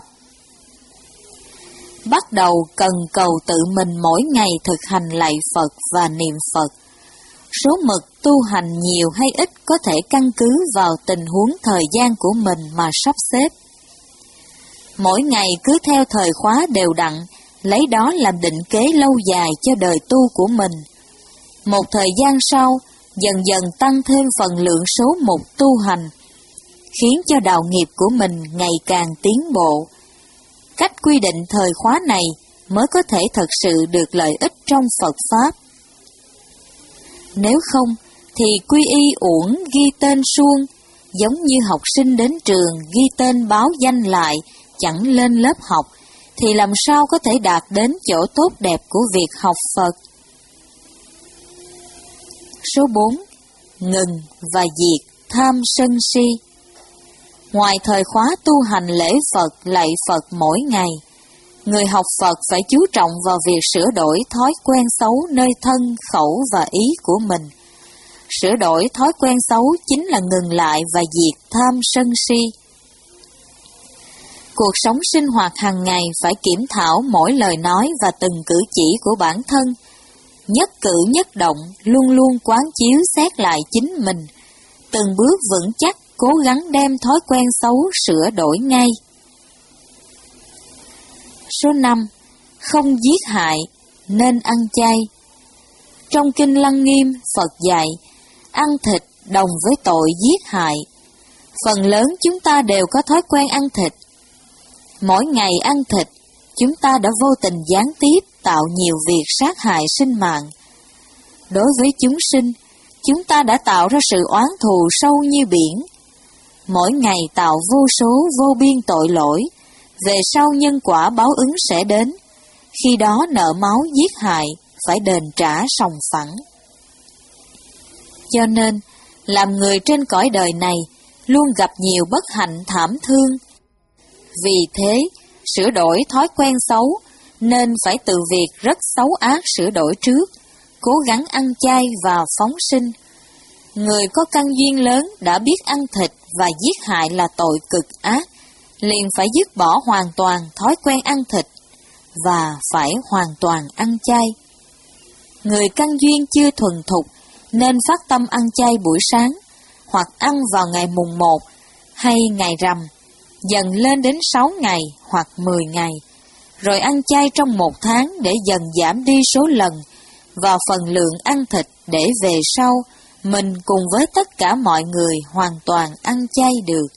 [SPEAKER 1] Bắt đầu cần cầu tự mình mỗi ngày thực hành lạy Phật và niệm Phật. Số mực tu hành nhiều hay ít có thể căn cứ vào tình huống thời gian của mình mà sắp xếp. Mỗi ngày cứ theo thời khóa đều đặn, lấy đó làm định kế lâu dài cho đời tu của mình. Một thời gian sau, dần dần tăng thêm phần lượng số mục tu hành. khiến cho đạo nghiệp của mình ngày càng tiến bộ. Cách quy định thời khóa này mới có thể thật sự được lợi ích trong Phật Pháp. Nếu không, thì quy y uổng ghi tên suông, giống như học sinh đến trường ghi tên báo danh lại, chẳng lên lớp học, thì làm sao có thể đạt đến chỗ tốt đẹp của việc học Phật. Số bốn. Ngừng và diệt tham sân si. Ngoài thời khóa tu hành lễ Phật, lạy Phật mỗi ngày, người học Phật phải chú trọng vào việc sửa đổi thói quen xấu nơi thân, khẩu và ý của mình. Sửa đổi thói quen xấu chính là ngừng lại và diệt tham sân si. Cuộc sống sinh hoạt hàng ngày phải kiểm thảo mỗi lời nói và từng cử chỉ của bản thân. Nhất cử nhất động luôn luôn quán chiếu xét lại chính mình, từng bước vững chắc cố gắng đem thói quen xấu sửa đổi ngay. Số năm. Không giết hại, nên ăn chay. Trong Kinh Lăng Nghiêm, Phật dạy, ăn thịt đồng với tội giết hại. Phần lớn chúng ta đều có thói quen ăn thịt. Mỗi ngày ăn thịt, chúng ta đã vô tình gián tiếp tạo nhiều việc sát hại sinh mạng. Đối với chúng sinh, chúng ta đã tạo ra sự oán thù sâu như biển. Mỗi ngày tạo vô số vô biên tội lỗi, về sau nhân quả báo ứng sẽ đến, khi đó nợ máu giết hại, phải đền trả sòng phẳng. Cho nên, làm người trên cõi đời này luôn gặp nhiều bất hạnh thảm thương. Vì thế, sửa đổi thói quen xấu, nên phải từ việc rất xấu ác sửa đổi trước, cố gắng ăn chay và phóng sinh. Người có căn duyên lớn đã biết ăn thịt và giết hại là tội cực ác, liền phải dứt bỏ hoàn toàn thói quen ăn thịt và phải hoàn toàn ăn chay. Người căn duyên chưa thuần thục nên phát tâm ăn chay buổi sáng, hoặc ăn vào ngày mùng một hay ngày rằm, dần lên đến sáu ngày hoặc mười ngày, rồi ăn chay trong một tháng để dần giảm đi số lần và phần lượng ăn thịt, để về sau mình cùng với tất cả mọi người hoàn toàn ăn chay được.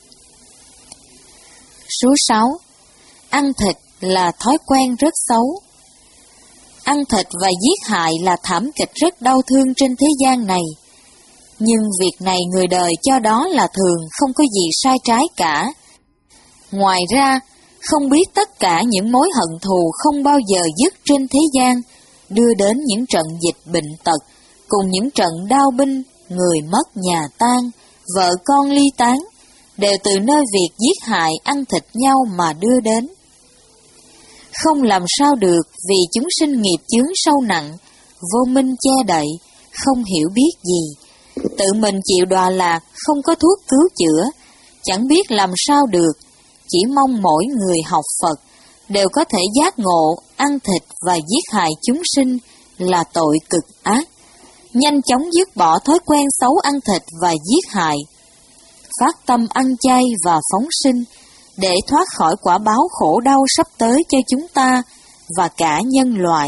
[SPEAKER 1] Số sáu. Ăn thịt là thói quen rất xấu. Ăn thịt và giết hại là thảm kịch rất đau thương trên thế gian này. Nhưng việc này người đời cho đó là thường, không có gì sai trái cả. Ngoài ra, không biết tất cả những mối hận thù không bao giờ dứt trên thế gian, đưa đến những trận dịch bệnh tật, cùng những trận đao binh, người mất nhà tan, vợ con ly tán, đều từ nơi việc giết hại ăn thịt nhau mà đưa đến. Không làm sao được, vì chúng sinh nghiệp chướng sâu nặng, vô minh che đậy, không hiểu biết gì, tự mình chịu đọa lạc, không có thuốc cứu chữa, chẳng biết làm sao được. Chỉ mong mỗi người học Phật đều có thể giác ngộ ăn thịt và giết hại chúng sinh là tội cực ác, nhanh chóng dứt bỏ thói quen xấu ăn thịt và giết hại, phát tâm ăn chay và phóng sinh, để thoát khỏi quả báo khổ đau sắp tới cho chúng ta và cả nhân loại.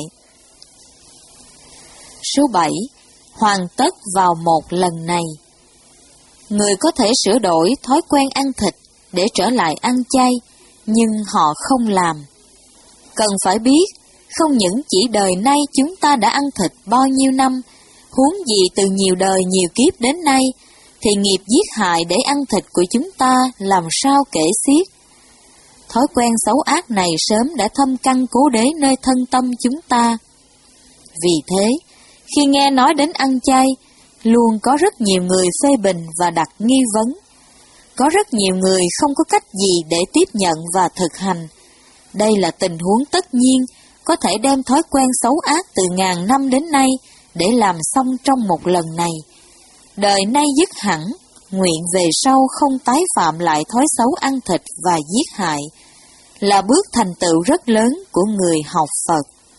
[SPEAKER 1] Số bảy. Hoàn tất vào một lần này. Người có thể sửa đổi thói quen ăn thịt để trở lại ăn chay, nhưng họ không làm. Cần phải biết, không những chỉ đời nay chúng ta đã ăn thịt bao nhiêu năm, huống gì từ nhiều đời nhiều kiếp đến nay, thì nghiệp giết hại để ăn thịt của chúng ta làm sao kể xiết. Thói quen xấu ác này sớm đã thâm căn cố đế nơi thân tâm chúng ta. Vì thế, khi nghe nói đến ăn chay, luôn có rất nhiều người phê bình và đặt nghi vấn. Có rất nhiều người không có cách gì để tiếp nhận và thực hành. Đây là tình huống tất nhiên, có thể đem thói quen xấu ác từ ngàn năm đến nay để làm xong trong một lần này. Đời nay dứt hẳn, nguyện về sau không tái phạm lại thói xấu ăn thịt và giết hại, là bước thành tựu rất lớn của người học Phật.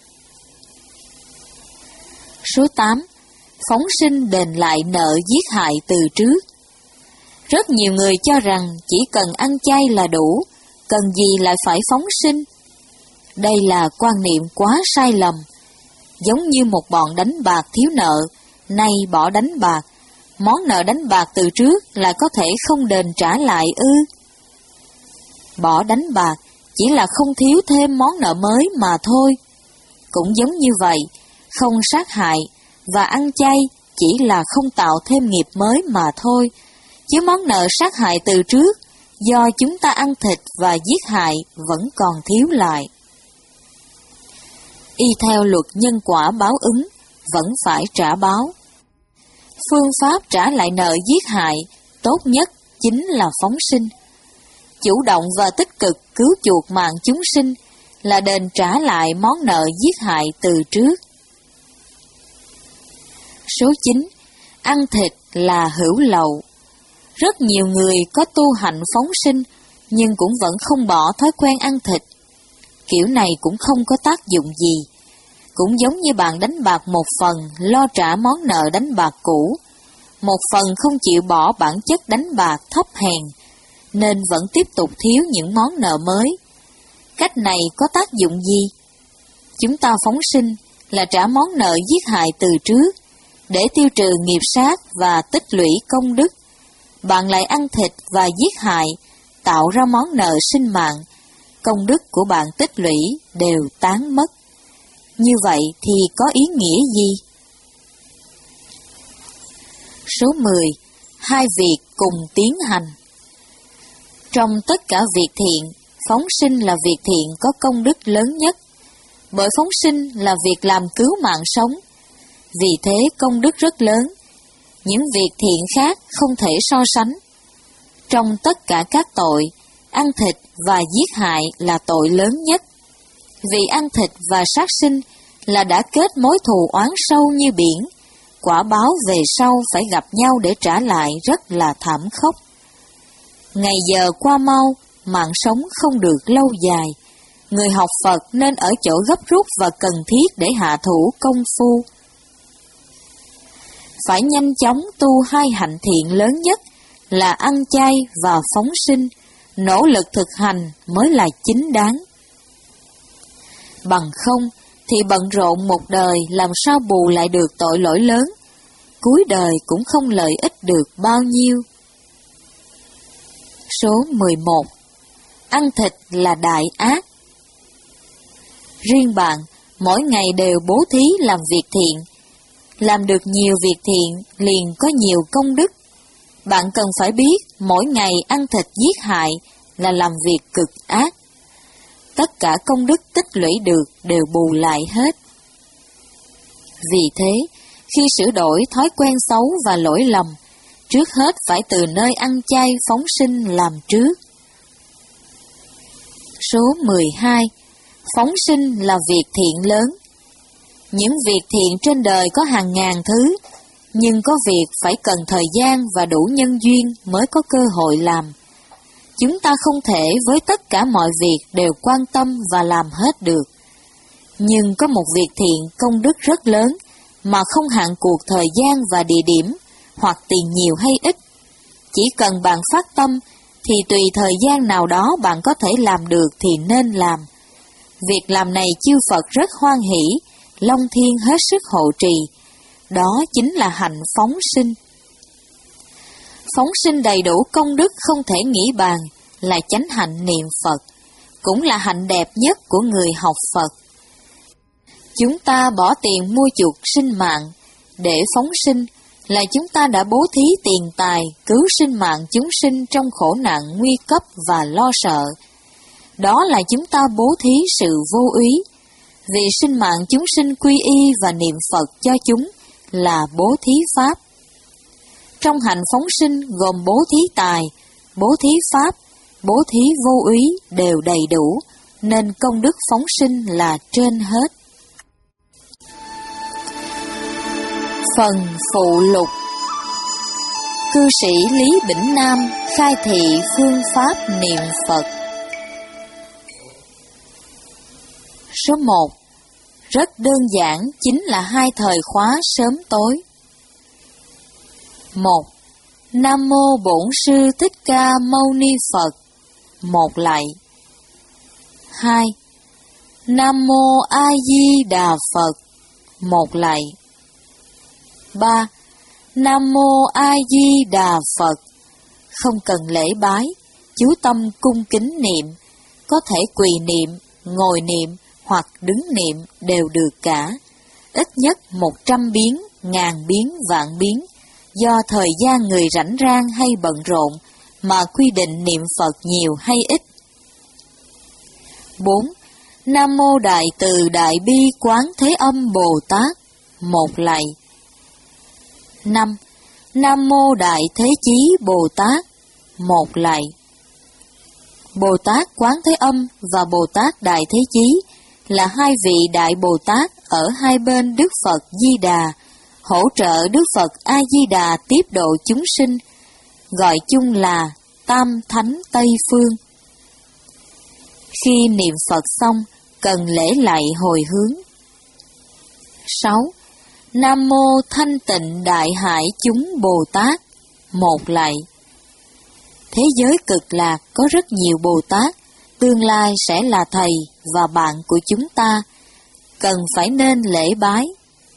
[SPEAKER 1] Số tám. Phóng sinh đền lại nợ giết hại từ trước. Rất nhiều người cho rằng chỉ cần ăn chay là đủ, cần gì lại phải phóng sinh. Đây là quan niệm quá sai lầm. Giống như một bọn đánh bạc thiếu nợ, nay bỏ đánh bạc, món nợ đánh bạc từ trước là có thể không đền trả lại ư? Bỏ đánh bạc chỉ là không thiếu thêm món nợ mới mà thôi. Cũng giống như vậy, không sát hại và ăn chay chỉ là không tạo thêm nghiệp mới mà thôi, chứ món nợ sát hại từ trước do chúng ta ăn thịt và giết hại vẫn còn thiếu lại. Y theo luật nhân quả báo ứng, vẫn phải trả báo. Phương pháp trả lại nợ giết hại tốt nhất chính là phóng sinh. Chủ động và tích cực cứu chuộc mạng chúng sinh là đền trả lại món nợ giết hại từ trước. Số chín. Ăn thịt là hữu lậu. Rất nhiều người có tu hành phóng sinh nhưng cũng vẫn không bỏ thói quen ăn thịt. Kiểu này cũng không có tác dụng gì. Cũng giống như bạn đánh bạc một phần lo trả món nợ đánh bạc cũ, một phần không chịu bỏ bản chất đánh bạc thấp hèn, nên vẫn tiếp tục thiếu những món nợ mới. Cách này có tác dụng gì? Chúng ta phóng sinh là trả món nợ giết hại từ trước, để tiêu trừ nghiệp sát và tích lũy công đức. Bạn lại ăn thịt và giết hại, tạo ra món nợ sinh mạng, công đức của bạn tích lũy đều tán mất. Như vậy thì có ý nghĩa gì? Số mười. Hai việc cùng tiến hành. Trong tất cả việc thiện, phóng sinh là việc thiện có công đức lớn nhất, bởi phóng sinh là việc làm cứu mạng sống. Vì thế công đức rất lớn, những việc thiện khác không thể so sánh. Trong tất cả các tội, ăn thịt và giết hại là tội lớn nhất. Vì ăn thịt và sát sinh là đã kết mối thù oán sâu như biển, quả báo về sau phải gặp nhau để trả lại rất là thảm khốc. Ngày giờ qua mau, mạng sống không được lâu dài. Người học Phật nên ở chỗ gấp rút và cần thiết để hạ thủ công phu. Phải nhanh chóng tu hai hạnh thiện lớn nhất là ăn chay và phóng sinh, nỗ lực thực hành mới là chính đáng. Bằng không thì bận rộn một đời làm sao bù lại được tội lỗi lớn, cuối đời cũng không lợi ích được bao nhiêu. Số mười một. Ăn thịt là đại ác. Riêng bạn, mỗi ngày đều bố thí làm việc thiện. Làm được nhiều việc thiện liền có nhiều công đức. Bạn cần phải biết mỗi ngày ăn thịt giết hại là làm việc cực ác. Tất cả công đức tích lũy được đều bù lại hết. Vì thế, khi sửa đổi thói quen xấu và lỗi lầm, trước hết phải từ nơi ăn chay phóng sinh làm trước. Số mười hai. Phóng sinh là việc thiện lớn. Những việc thiện trên đời có hàng ngàn thứ, nhưng có việc phải cần thời gian và đủ nhân duyên mới có cơ hội làm. Chúng ta không thể với tất cả mọi việc đều quan tâm và làm hết được. Nhưng có một việc thiện công đức rất lớn mà không hạn cuộc thời gian và địa điểm hoặc tiền nhiều hay ít. Chỉ cần bạn phát tâm thì tùy thời gian nào đó bạn có thể làm được thì nên làm. Việc làm này chư Phật rất hoan hỷ, Long Thiên hết sức hộ trì. Đó chính là hạnh phóng sinh. Phóng sinh đầy đủ công đức không thể nghĩ bàn là chánh hạnh niệm Phật, cũng là hạnh đẹp nhất của người học Phật. Chúng ta bỏ tiền mua chuộc sinh mạng, để phóng sinh là chúng ta đã bố thí tiền tài cứu sinh mạng chúng sinh trong khổ nạn nguy cấp và lo sợ. Đó là chúng ta bố thí sự vô úy, vì sinh mạng chúng sinh quy y và niệm Phật cho chúng là bố thí pháp. Trong hạnh phóng sinh gồm bố thí tài, bố thí pháp, bố thí vô úy đều đầy đủ, nên công đức phóng sinh là trên hết. Phần phụ lục. Cư sĩ Lý Bỉnh Nam khai thị phương pháp niệm Phật. Số một. Rất đơn giản, chính là hai thời khóa sớm tối. một. Nam Mô Bổn Sư Thích Ca Mâu Ni Phật. Một lạy. hai. Nam Mô A Di Đà Phật. Một lạy. ba. Nam Mô A Di Đà Phật. Không cần lễ bái, chú tâm cung kính niệm, có thể quỳ niệm, ngồi niệm hoặc đứng niệm đều được cả. Ít nhất một trăm biến, ngàn biến, vạn biến, do thời gian người rảnh rang hay bận rộn mà quy định niệm Phật nhiều hay ít. bốn. Nam Mô Đại Từ Đại Bi Quán Thế Âm Bồ Tát, một lạy. năm. Nam Mô Đại Thế Chí Bồ Tát, một lạy. Bồ Tát Quán Thế Âm và Bồ Tát Đại Thế Chí là hai vị Đại Bồ Tát ở hai bên Đức Phật Di Đà, hỗ trợ Đức Phật A Di Đà tiếp độ chúng sinh, gọi chung là Tam Thánh Tây Phương. Khi niệm Phật xong, cần lễ lạy hồi hướng. sáu. Nam Mô Thanh Tịnh Đại Hải Chúng Bồ Tát, một lạy. Thế giới cực lạc có rất nhiều Bồ Tát, tương lai sẽ là thầy và bạn của chúng ta, cần phải nên lễ bái.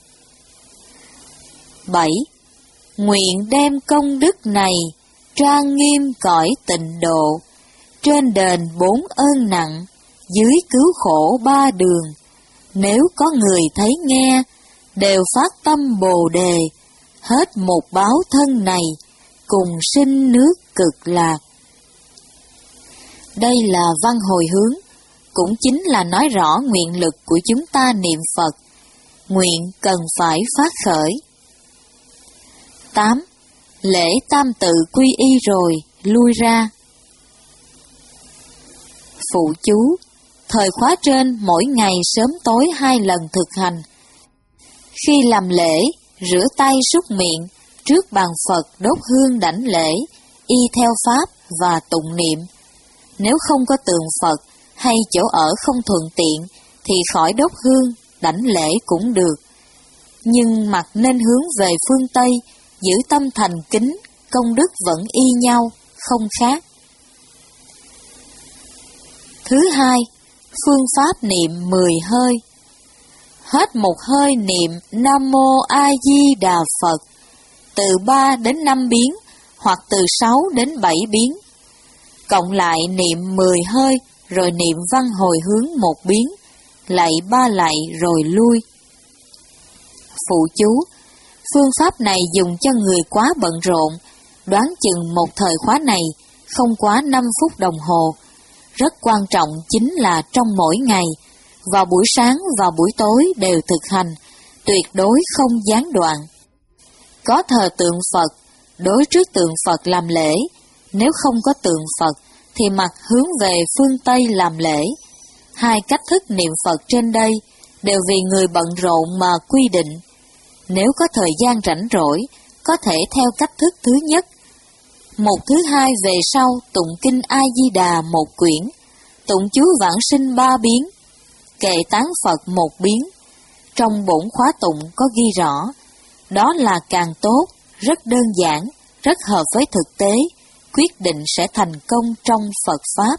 [SPEAKER 1] bảy. Nguyện đem công đức này trang nghiêm cõi tịnh độ, trên đền bốn ơn nặng, dưới cứu khổ ba đường. Nếu có người thấy nghe, đều phát tâm Bồ Đề, hết một báo thân này, cùng sinh nước cực lạc. Đây là văn hồi hướng, cũng chính là nói rõ nguyện lực của chúng ta niệm Phật. Nguyện cần phải phát khởi. tám. Lễ tam tự quy y rồi, lui ra. Phụ chú, thời khóa trên mỗi ngày sớm tối hai lần thực hành. Khi làm lễ, rửa tay súc miệng, trước bàn Phật đốt hương đảnh lễ, y theo pháp và tụng niệm. Nếu không có tượng Phật hay chỗ ở không thuận tiện, thì khỏi đốt hương, đảnh lễ cũng được. Nhưng mặt nên hướng về phương Tây, giữ tâm thành kính, công đức vẫn y nhau, không khác. Thứ hai, phương pháp niệm mười hơi. Hết một hơi niệm Nam Mô A Di Đà Phật, từ ba đến năm biến, hoặc từ sáu đến bảy biến. Cộng lại niệm mười hơi, rồi niệm văn hồi hướng một biến, lạy ba lạy rồi lui. Phụ chú, phương pháp này dùng cho người quá bận rộn, đoán chừng một thời khóa này không quá năm phút đồng hồ. Rất quan trọng chính là trong mỗi ngày, vào buổi sáng và buổi tối đều thực hành, tuyệt đối không gián đoạn. Có thờ tượng Phật, đối trước tượng Phật làm lễ, nếu không có tượng Phật thì mặt hướng về phương Tây làm lễ. Hai cách thức niệm Phật trên đây đều vì người bận rộn mà quy định. Nếu có thời gian rảnh rỗi, có thể theo cách thức thứ nhất. Một thứ hai về sau tụng kinh A Di Đà một quyển, tụng chú vãng sinh ba biến, kệ tán Phật một biến. Trong bổn khóa tụng có ghi rõ, đó là càng tốt, rất đơn giản, rất hợp với thực tế, quyết định sẽ thành công trong Phật Pháp.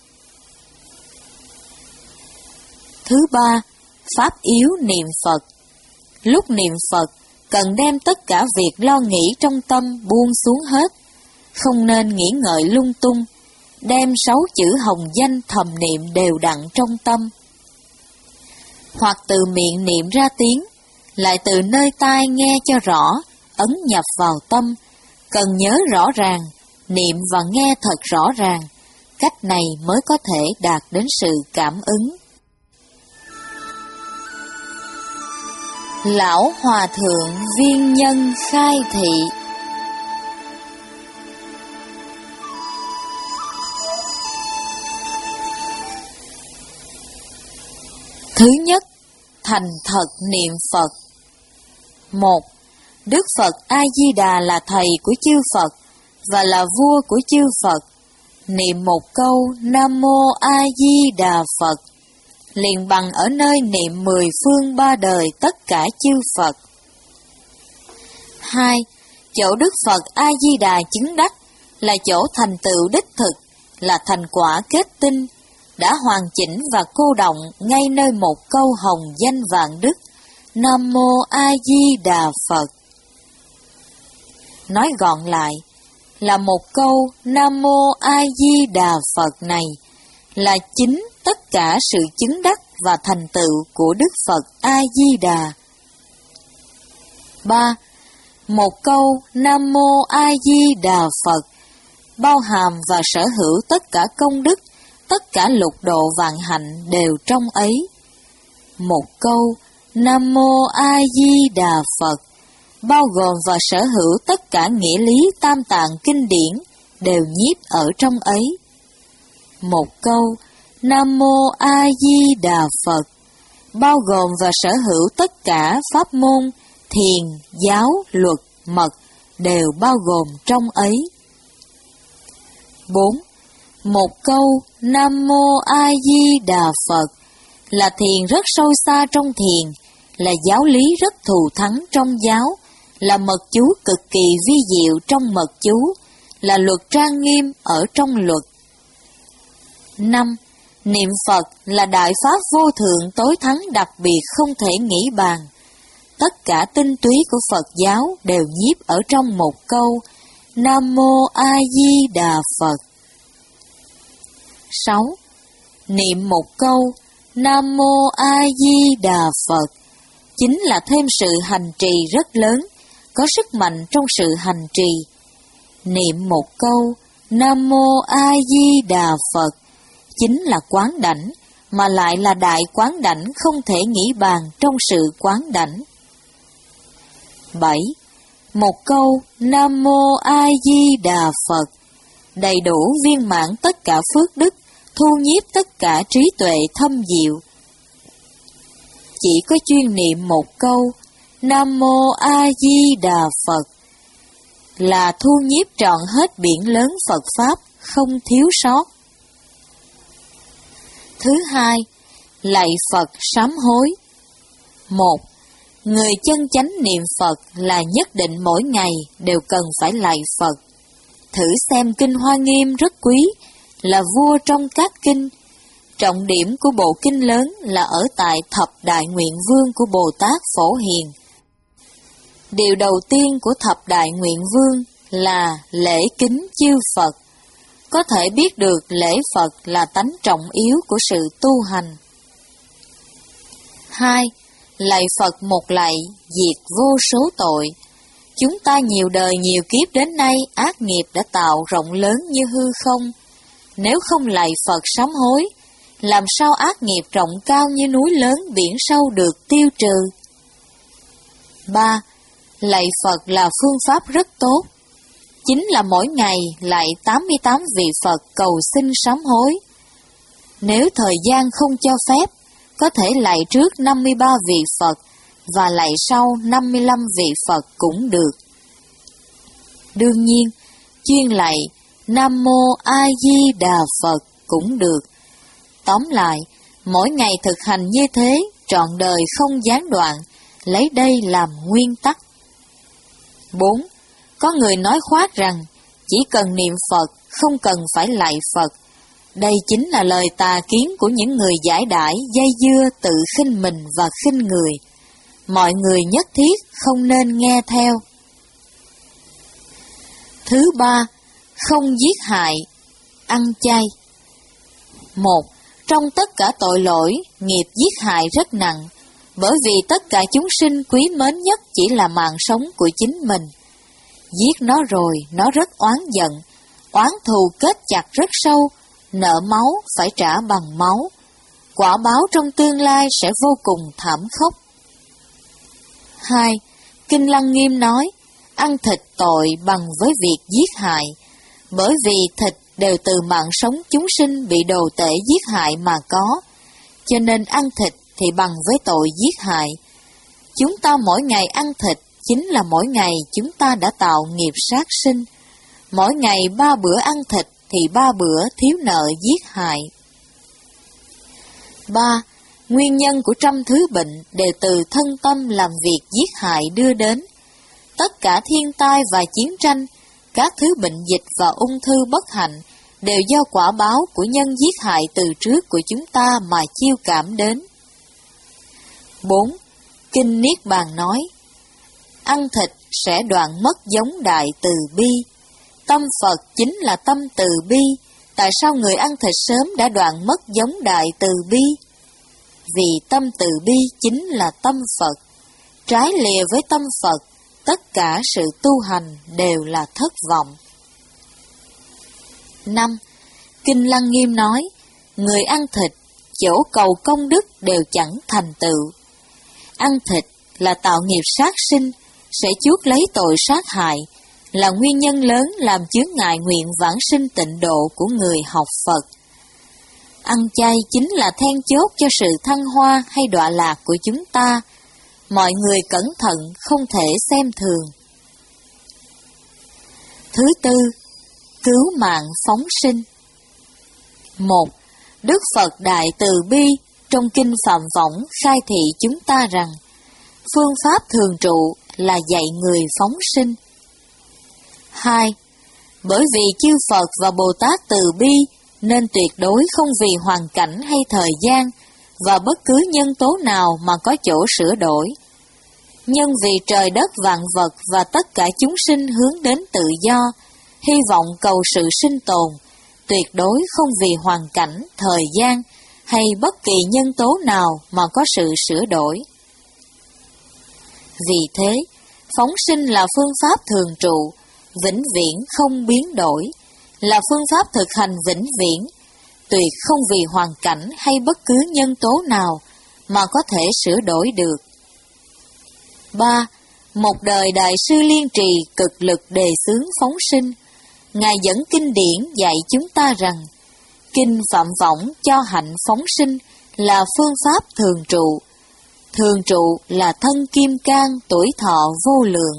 [SPEAKER 1] Thứ ba, Pháp yếu niệm Phật. Lúc niệm Phật, cần đem tất cả việc lo nghĩ trong tâm buông xuống hết, không nên nghĩ ngợi lung tung, đem sáu chữ hồng danh thầm niệm đều đặn trong tâm. Hoặc từ miệng niệm ra tiếng, lại từ nơi tai nghe cho rõ, ấn nhập vào tâm, cần nhớ rõ ràng, niệm và nghe thật rõ ràng, cách này mới có thể đạt đến sự cảm ứng. Lão Hòa Thượng Viên Nhân khai thị. Thứ nhất, thành thật niệm Phật. Một. Đức Phật A-di-đà là thầy của chư Phật và là vua của chư Phật. Niệm một câu Nam Mô A-di-đà Phật, liền bằng ở nơi niệm mười phương ba đời tất cả chư Phật. Hai. Chỗ Đức Phật A-di-đà chứng đắc là chỗ thành tựu đích thực, là thành quả kết tinh, đã hoàn chỉnh và cô động ngay nơi một câu hồng danh vạn đức Nam Mô A Di Đà Phật. nói gọn lại là một câu Nam Mô A Di Đà Phật này là chính tất cả sự chứng đắc và thành tựu của Đức Phật A Di Đà. ba. Một câu Nam Mô A Di Đà Phật bao hàm và sở hữu tất cả công đức, tất cả lục độ vạn hạnh đều trong ấy. Một câu Nam Mô A Di Đà Phật bao gồm và sở hữu tất cả nghĩa lý tam tạng kinh điển đều nhiếp ở trong ấy. Một câu Nam Mô A Di Đà Phật bao gồm và sở hữu tất cả pháp môn thiền, giáo, luật, mật đều bao gồm trong ấy. bốn. Một câu Nam Mô A Di Đà Phật là thiền rất sâu xa trong thiền, là giáo lý rất thù thắng trong giáo, là mật chú cực kỳ vi diệu trong mật chú, là luật trang nghiêm ở trong luật. năm. Niệm Phật là đại pháp vô thượng tối thắng đặc biệt không thể nghĩ bàn. Tất cả tinh túy của Phật giáo đều nhiếp ở trong một câu Nam Mô A Di Đà Phật. sáu. Niệm một câu Nam Mô A Di Đà Phật chính là thêm sự hành trì rất lớn, có sức mạnh trong sự hành trì. Niệm một câu Nam Mô A Di Đà Phật chính là quán đảnh, mà lại là đại quán đảnh không thể nghĩ bàn trong sự quán đảnh. bảy. Một câu Nam Mô A Di Đà Phật đầy đủ viên mãn tất cả phước đức, thu nhiếp tất cả trí tuệ thâm diệu. Chỉ có chuyên niệm một câu Nam Mô A Di Đà Phật là thu nhiếp trọn hết biển lớn Phật Pháp, không thiếu sót. Thứ hai, lạy Phật sám hối. Một. Người chân chánh niệm Phật là nhất định mỗi ngày đều cần phải lạy Phật. Thử xem Kinh Hoa Nghiêm rất quý, là vua trong các kinh. Trọng điểm của bộ kinh lớn là ở tại thập đại nguyện vương của Bồ Tát Phổ Hiền. Điều đầu tiên của thập đại nguyện vương là lễ kính chư Phật. Có thể biết được lễ Phật là tánh trọng yếu của sự tu hành. Hai. Lạy Phật một lạy, diệt vô số tội. Chúng ta nhiều đời nhiều kiếp đến nay ác nghiệp đã tạo rộng lớn như hư không. Nếu không lạy Phật sám hối, làm sao ác nghiệp rộng cao như núi lớn biển sâu được tiêu trừ? Ba. Lạy Phật là phương pháp rất tốt. Chính là mỗi ngày lạy tám mươi tám vị Phật cầu xin sám hối. Nếu thời gian không cho phép, có thể lạy trước năm mươi ba vị Phật và lạy sau năm mươi lăm vị Phật cũng được. Đương nhiên, chuyên lạy Nam Mô A Di Đà Phật cũng được. Tóm lại, mỗi ngày thực hành như thế, trọn đời không gián đoạn, lấy đây làm nguyên tắc. Bốn. Có người nói khoác rằng, chỉ cần niệm Phật, không cần phải lạy Phật. Đây chính là lời tà kiến của những người giải đãi, dây dưa, tự khinh mình và khinh người. Mọi người nhất thiết không nên nghe theo. Thứ ba, không giết hại, ăn chay. Một. Trong tất cả tội lỗi, nghiệp giết hại rất nặng, bởi vì tất cả chúng sinh quý mến nhất chỉ là mạng sống của chính mình. Giết nó rồi, nó rất oán giận, oán thù kết chặt rất sâu, nợ máu phải trả bằng máu. Quả báo trong tương lai sẽ vô cùng thảm khốc. Hai. Kinh Lăng Nghiêm nói, ăn thịt tội bằng với việc giết hại, bởi vì thịt đều từ mạng sống chúng sinh bị đồ tể giết hại mà có, cho nên ăn thịt thì bằng với tội giết hại. Chúng ta mỗi ngày ăn thịt, chính là mỗi ngày chúng ta đã tạo nghiệp sát sinh. Mỗi ngày ba bữa ăn thịt thì ba bữa thiếu nợ giết hại. Ba. Nguyên nhân của trăm thứ bệnh đều từ thân tâm làm việc giết hại đưa đến. Tất cả thiên tai và chiến tranh, các thứ bệnh dịch và ung thư bất hạnh đều do quả báo của nhân giết hại từ trước của chúng ta mà chiêu cảm đến. Bốn. Kinh Niết Bàn nói, ăn thịt sẽ đoạn mất giống đại từ bi. Tâm Phật chính là tâm từ bi. Tại sao người ăn thịt sớm đã đoạn mất giống đại từ bi? Vì tâm từ bi chính là tâm Phật. Trái lìa với tâm Phật, tất cả sự tu hành đều là thất vọng. năm. Kinh Lăng Nghiêm nói, người ăn thịt, chỗ cầu công đức đều chẳng thành tựu. Ăn thịt là tạo nghiệp sát sinh, sẽ chuốc lấy tội sát hại, là nguyên nhân lớn làm chướng ngại nguyện vãng sinh tịnh độ của người học Phật. Ăn chay chính là then chốt cho sự thăng hoa hay đọa lạc của chúng ta. Mọi người cẩn thận không thể xem thường. Thứ tư, cứu mạng phóng sinh. một. Đức Phật Đại Từ Bi trong Kinh Phạm Võng khai thị chúng ta rằng phương pháp thường trụ là dạy người phóng sinh. hai. Bởi vì chư Phật và Bồ Tát Từ Bi nên tuyệt đối không vì hoàn cảnh hay thời gian và bất cứ nhân tố nào mà có chỗ sửa đổi. Nhưng vì trời đất vạn vật và tất cả chúng sinh hướng đến tự do, hy vọng cầu sự sinh tồn, tuyệt đối không vì hoàn cảnh, thời gian hay bất kỳ nhân tố nào mà có sự sửa đổi. Vì thế, phóng sinh là phương pháp thường trụ, vĩnh viễn không biến đổi, là phương pháp thực hành vĩnh viễn, tuyệt không vì hoàn cảnh hay bất cứ nhân tố nào mà có thể sửa đổi được. ba. Một đời Đại sư Liên Trì cực lực đề xướng phóng sinh. Ngài dẫn kinh điển dạy chúng ta rằng, Kinh Phạm Võng cho hạnh phóng sinh là phương pháp thường trụ. Thường trụ là thân kim cang tuổi thọ vô lượng.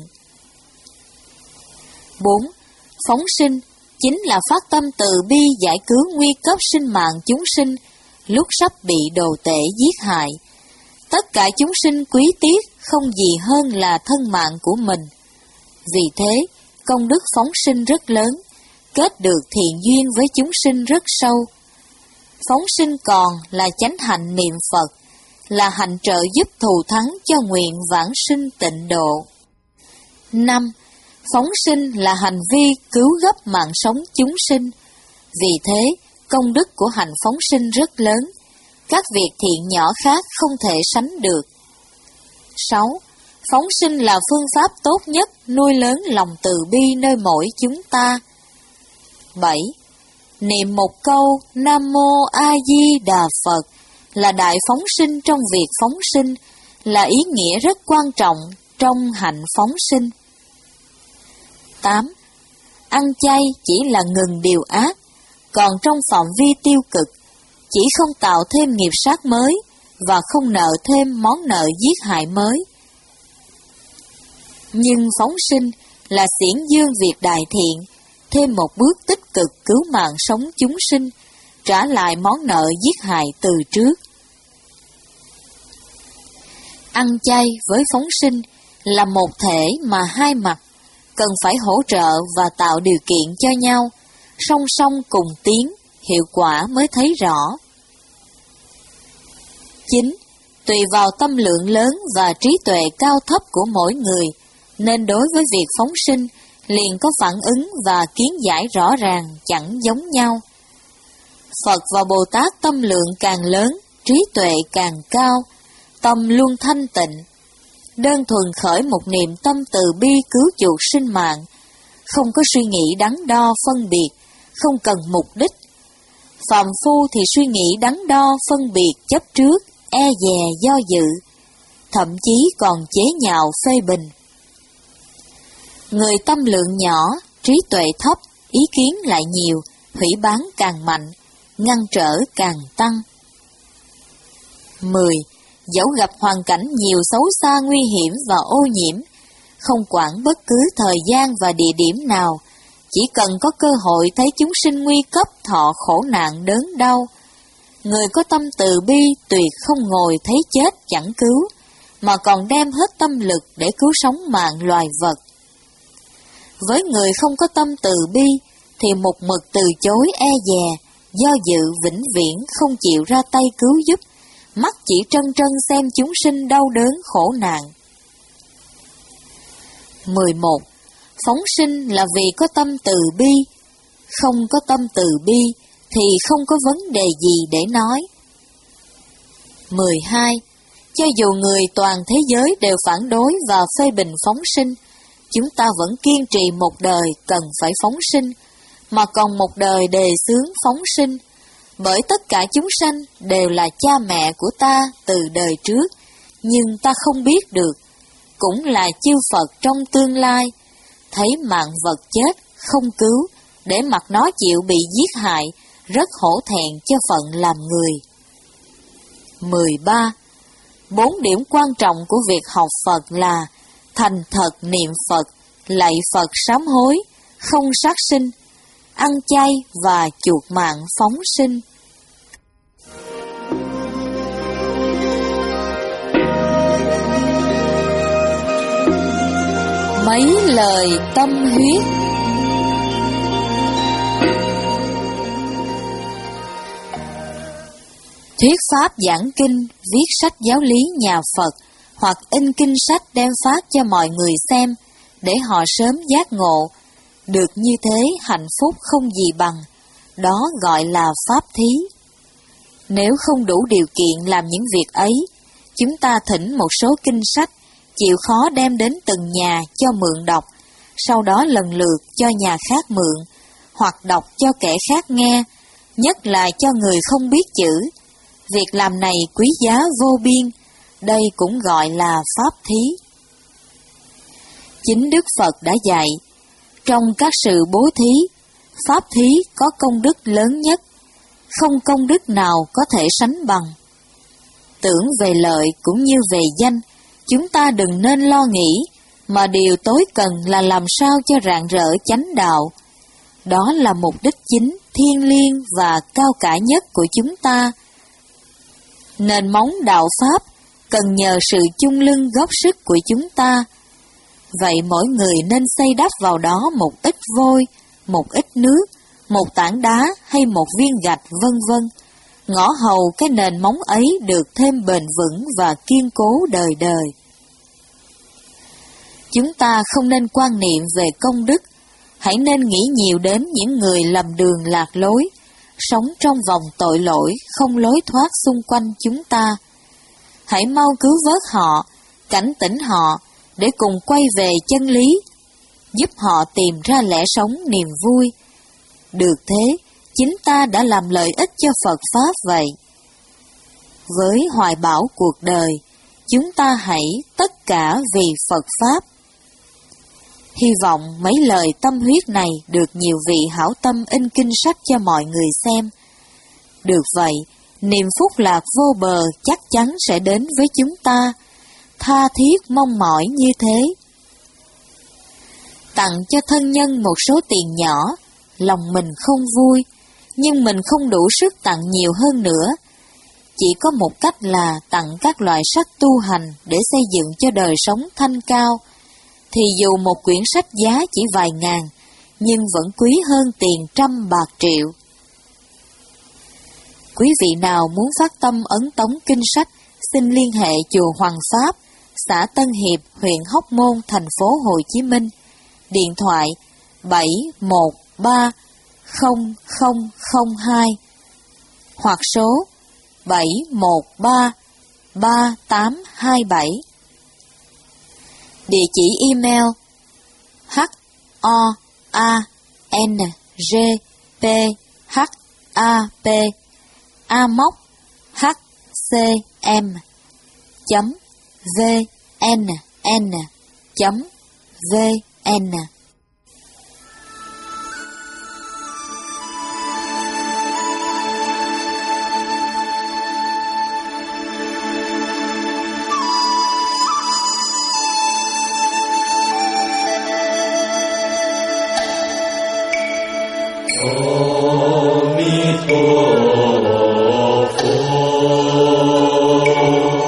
[SPEAKER 1] bốn. Phóng sinh chính là phát tâm từ bi giải cứu nguy cấp sinh mạng chúng sinh lúc sắp bị đồ tể giết hại. Tất cả chúng sinh quý tiếc không gì hơn là thân mạng của mình. Vì thế, công đức phóng sinh rất lớn, kết được thiện duyên với chúng sinh rất sâu. Phóng sinh còn là chánh hạnh niệm Phật, là hạnh trợ giúp thù thắng cho nguyện vãng sinh tịnh độ. năm. Phóng sinh là hành vi cứu gấp mạng sống chúng sinh. Vì thế, công đức của hạnh phóng sinh rất lớn, các việc thiện nhỏ khác không thể sánh được. sáu. Phóng sinh là phương pháp tốt nhất nuôi lớn lòng từ bi nơi mỗi chúng ta. bảy. Niệm một câu Nam Mô A Di Đà Phật là đại phóng sinh trong việc phóng sinh, là ý nghĩa rất quan trọng trong hạnh phóng sinh. tám. Ăn chay chỉ là ngừng điều ác, còn trong phạm vi tiêu cực, chỉ không tạo thêm nghiệp sát mới và không nợ thêm món nợ giết hại mới. Nhưng phóng sinh là xiển dương việc đại thiện, thêm một bước tích cực cứu mạng sống chúng sinh, trả lại món nợ giết hại từ trước. Ăn chay với phóng sinh là một thể mà hai mặt, cần phải hỗ trợ và tạo điều kiện cho nhau, song song cùng tiến, hiệu quả mới thấy rõ. chín. Tùy vào tâm lượng lớn và trí tuệ cao thấp của mỗi người, nên đối với việc phóng sinh liền có phản ứng và kiến giải rõ ràng chẳng giống nhau. Phật và Bồ Tát tâm lượng càng lớn, trí tuệ càng cao, tâm luôn thanh tịnh. Đơn thuần khởi một niệm tâm từ bi cứu chuộc sinh mạng, không có suy nghĩ đắn đo phân biệt, không cần mục đích. Phàm phu thì suy nghĩ đắn đo phân biệt chấp trước, e dè do dự, thậm chí còn chế nhạo phê bình. Người tâm lượng nhỏ, trí tuệ thấp, ý kiến lại nhiều, hủy bán càng mạnh, ngăn trở càng tăng. mười. Dẫu gặp hoàn cảnh nhiều xấu xa nguy hiểm và ô nhiễm, không quản bất cứ thời gian và địa điểm nào, chỉ cần có cơ hội thấy chúng sinh nguy cấp thọ khổ nạn đớn đau. Người có tâm từ bi tuyệt không ngồi thấy chết chẳng cứu, mà còn đem hết tâm lực để cứu sống mạng loài vật. Với người không có tâm từ bi, thì một mực từ chối e dè, do dự vĩnh viễn không chịu ra tay cứu giúp, mắt chỉ trân trân xem chúng sinh đau đớn khổ nạn. mười một. Phóng sinh là vì có tâm từ bi. Không có tâm từ bi thì không có vấn đề gì để nói. mười hai. Cho dù người toàn thế giới đều phản đối và phê bình phóng sinh, chúng ta vẫn kiên trì một đời cần phải phóng sinh, mà còn một đời đề xướng phóng sinh, bởi tất cả chúng sanh đều là cha mẹ của ta từ đời trước, nhưng ta không biết được, cũng là chư Phật trong tương lai, thấy mạng vật chết, không cứu, để mặc nó chịu bị giết hại, rất hổ thẹn cho phận làm người. mười ba. Bốn điểm quan trọng của việc học Phật là thành thật niệm Phật, lạy Phật sám hối, không sát sinh, ăn chay và chuộc mạng phóng sinh. Mấy lời tâm huyết. Thuyết pháp giảng kinh, viết sách giáo lý nhà Phật, hoặc in kinh sách đem phát cho mọi người xem, để họ sớm giác ngộ. Được như thế hạnh phúc không gì bằng, đó gọi là pháp thí. Nếu không đủ điều kiện làm những việc ấy, chúng ta thỉnh một số kinh sách, chịu khó đem đến từng nhà cho mượn đọc, sau đó lần lượt cho nhà khác mượn, hoặc đọc cho kẻ khác nghe, nhất là cho người không biết chữ. Việc làm này quý giá vô biên, đây cũng gọi là pháp thí. Chính Đức Phật đã dạy, trong các sự bố thí, pháp thí có công đức lớn nhất, không công đức nào có thể sánh bằng. Tưởng về lợi cũng như về danh, chúng ta đừng nên lo nghĩ, mà điều tối cần là làm sao cho rạng rỡ chánh đạo. Đó là mục đích chính, thiêng liêng và cao cả nhất của chúng ta. Nền móng đạo Pháp cần nhờ sự chung lưng góp sức của chúng ta. Vậy mỗi người nên xây đắp vào đó một ít vôi, một ít nước, một tảng đá hay một viên gạch vân vân, ngõ hầu cái nền móng ấy được thêm bền vững và kiên cố đời đời. Chúng ta không nên quan niệm về công đức, hãy nên nghĩ nhiều đến những người lầm đường lạc lối, sống trong vòng tội lỗi, không lối thoát xung quanh chúng ta. Hãy mau cứu vớt họ, cảnh tỉnh họ, để cùng quay về chân lý, giúp họ tìm ra lẽ sống niềm vui. Được thế, chính ta đã làm lợi ích cho Phật Pháp vậy. Với hoài bão cuộc đời, chúng ta hãy tất cả vì Phật Pháp. Hy vọng mấy lời tâm huyết này được nhiều vị hảo tâm in kinh sách cho mọi người xem. Được vậy, niềm phúc lạc vô bờ chắc chắn sẽ đến với chúng ta, tha thiết mong mỏi như thế. Tặng cho thân nhân một số tiền nhỏ, lòng mình không vui, nhưng mình không đủ sức tặng nhiều hơn nữa. Chỉ có một cách là tặng các loại sách tu hành để xây dựng cho đời sống thanh cao, thì dù một quyển sách giá chỉ vài ngàn, nhưng vẫn quý hơn tiền trăm bạc triệu. Quý vị nào muốn phát tâm ấn tống kinh sách, xin liên hệ chùa Hoàng Pháp, xã Tân Hiệp, huyện Hóc Môn, thành phố Hồ Chí Minh. Điện thoại bảy một ba không không không hai hoặc số bảy một ba ba tám hai bảy. Địa chỉ email h o a n g p h a p a móc h c m chấm v n n chấm v n.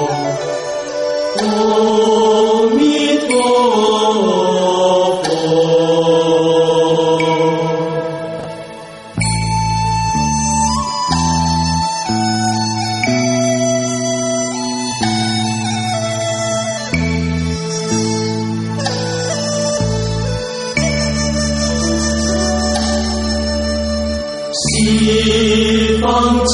[SPEAKER 2] Amen.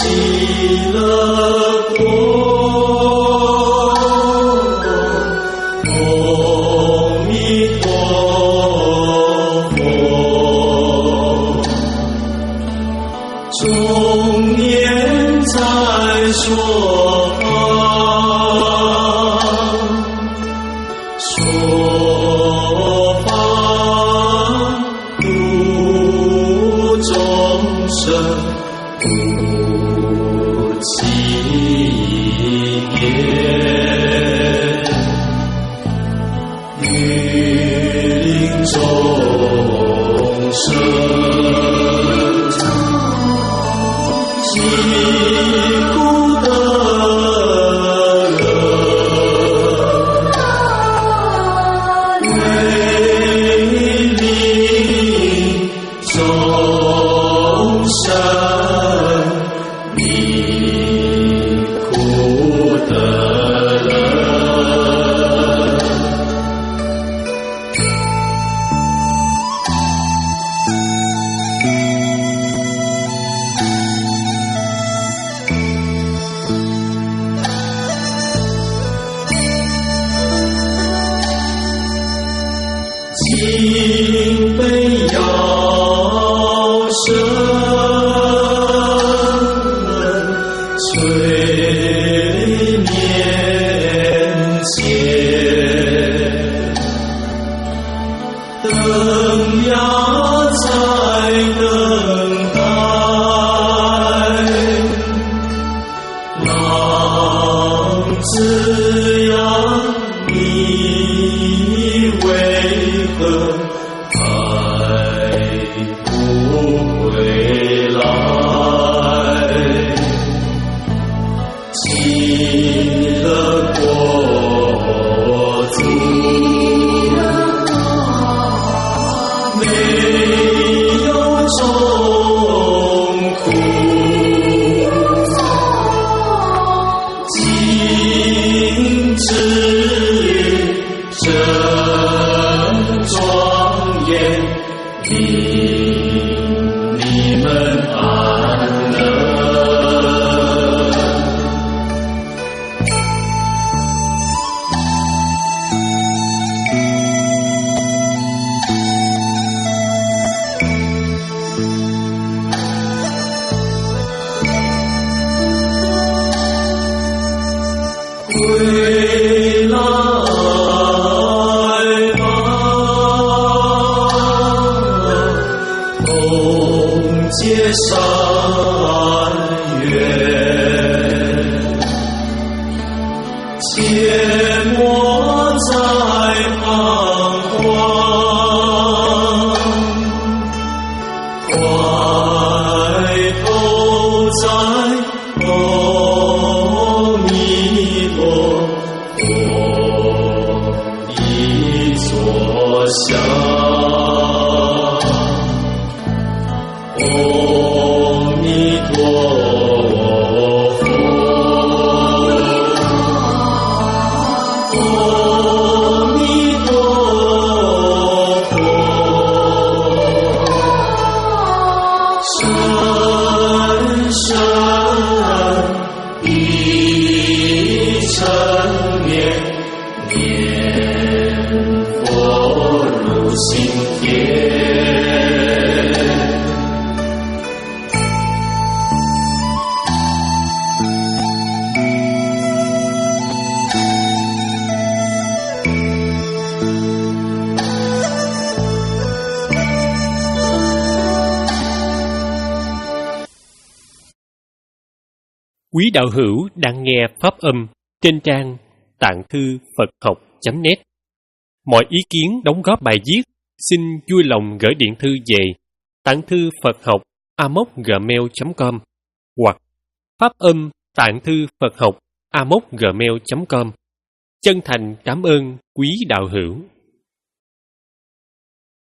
[SPEAKER 2] Quý đạo hữu đang nghe pháp âm trên trang tạng thư Phật học chấm net. Mọi ý kiến đóng góp bài viết xin vui lòng gửi điện thư về tạng thư Phật học a m o gmail chấm com hoặc pháp âm tạng thư Phật học a m o gmail chấm com. Chân thành cảm ơn quý đạo hữu.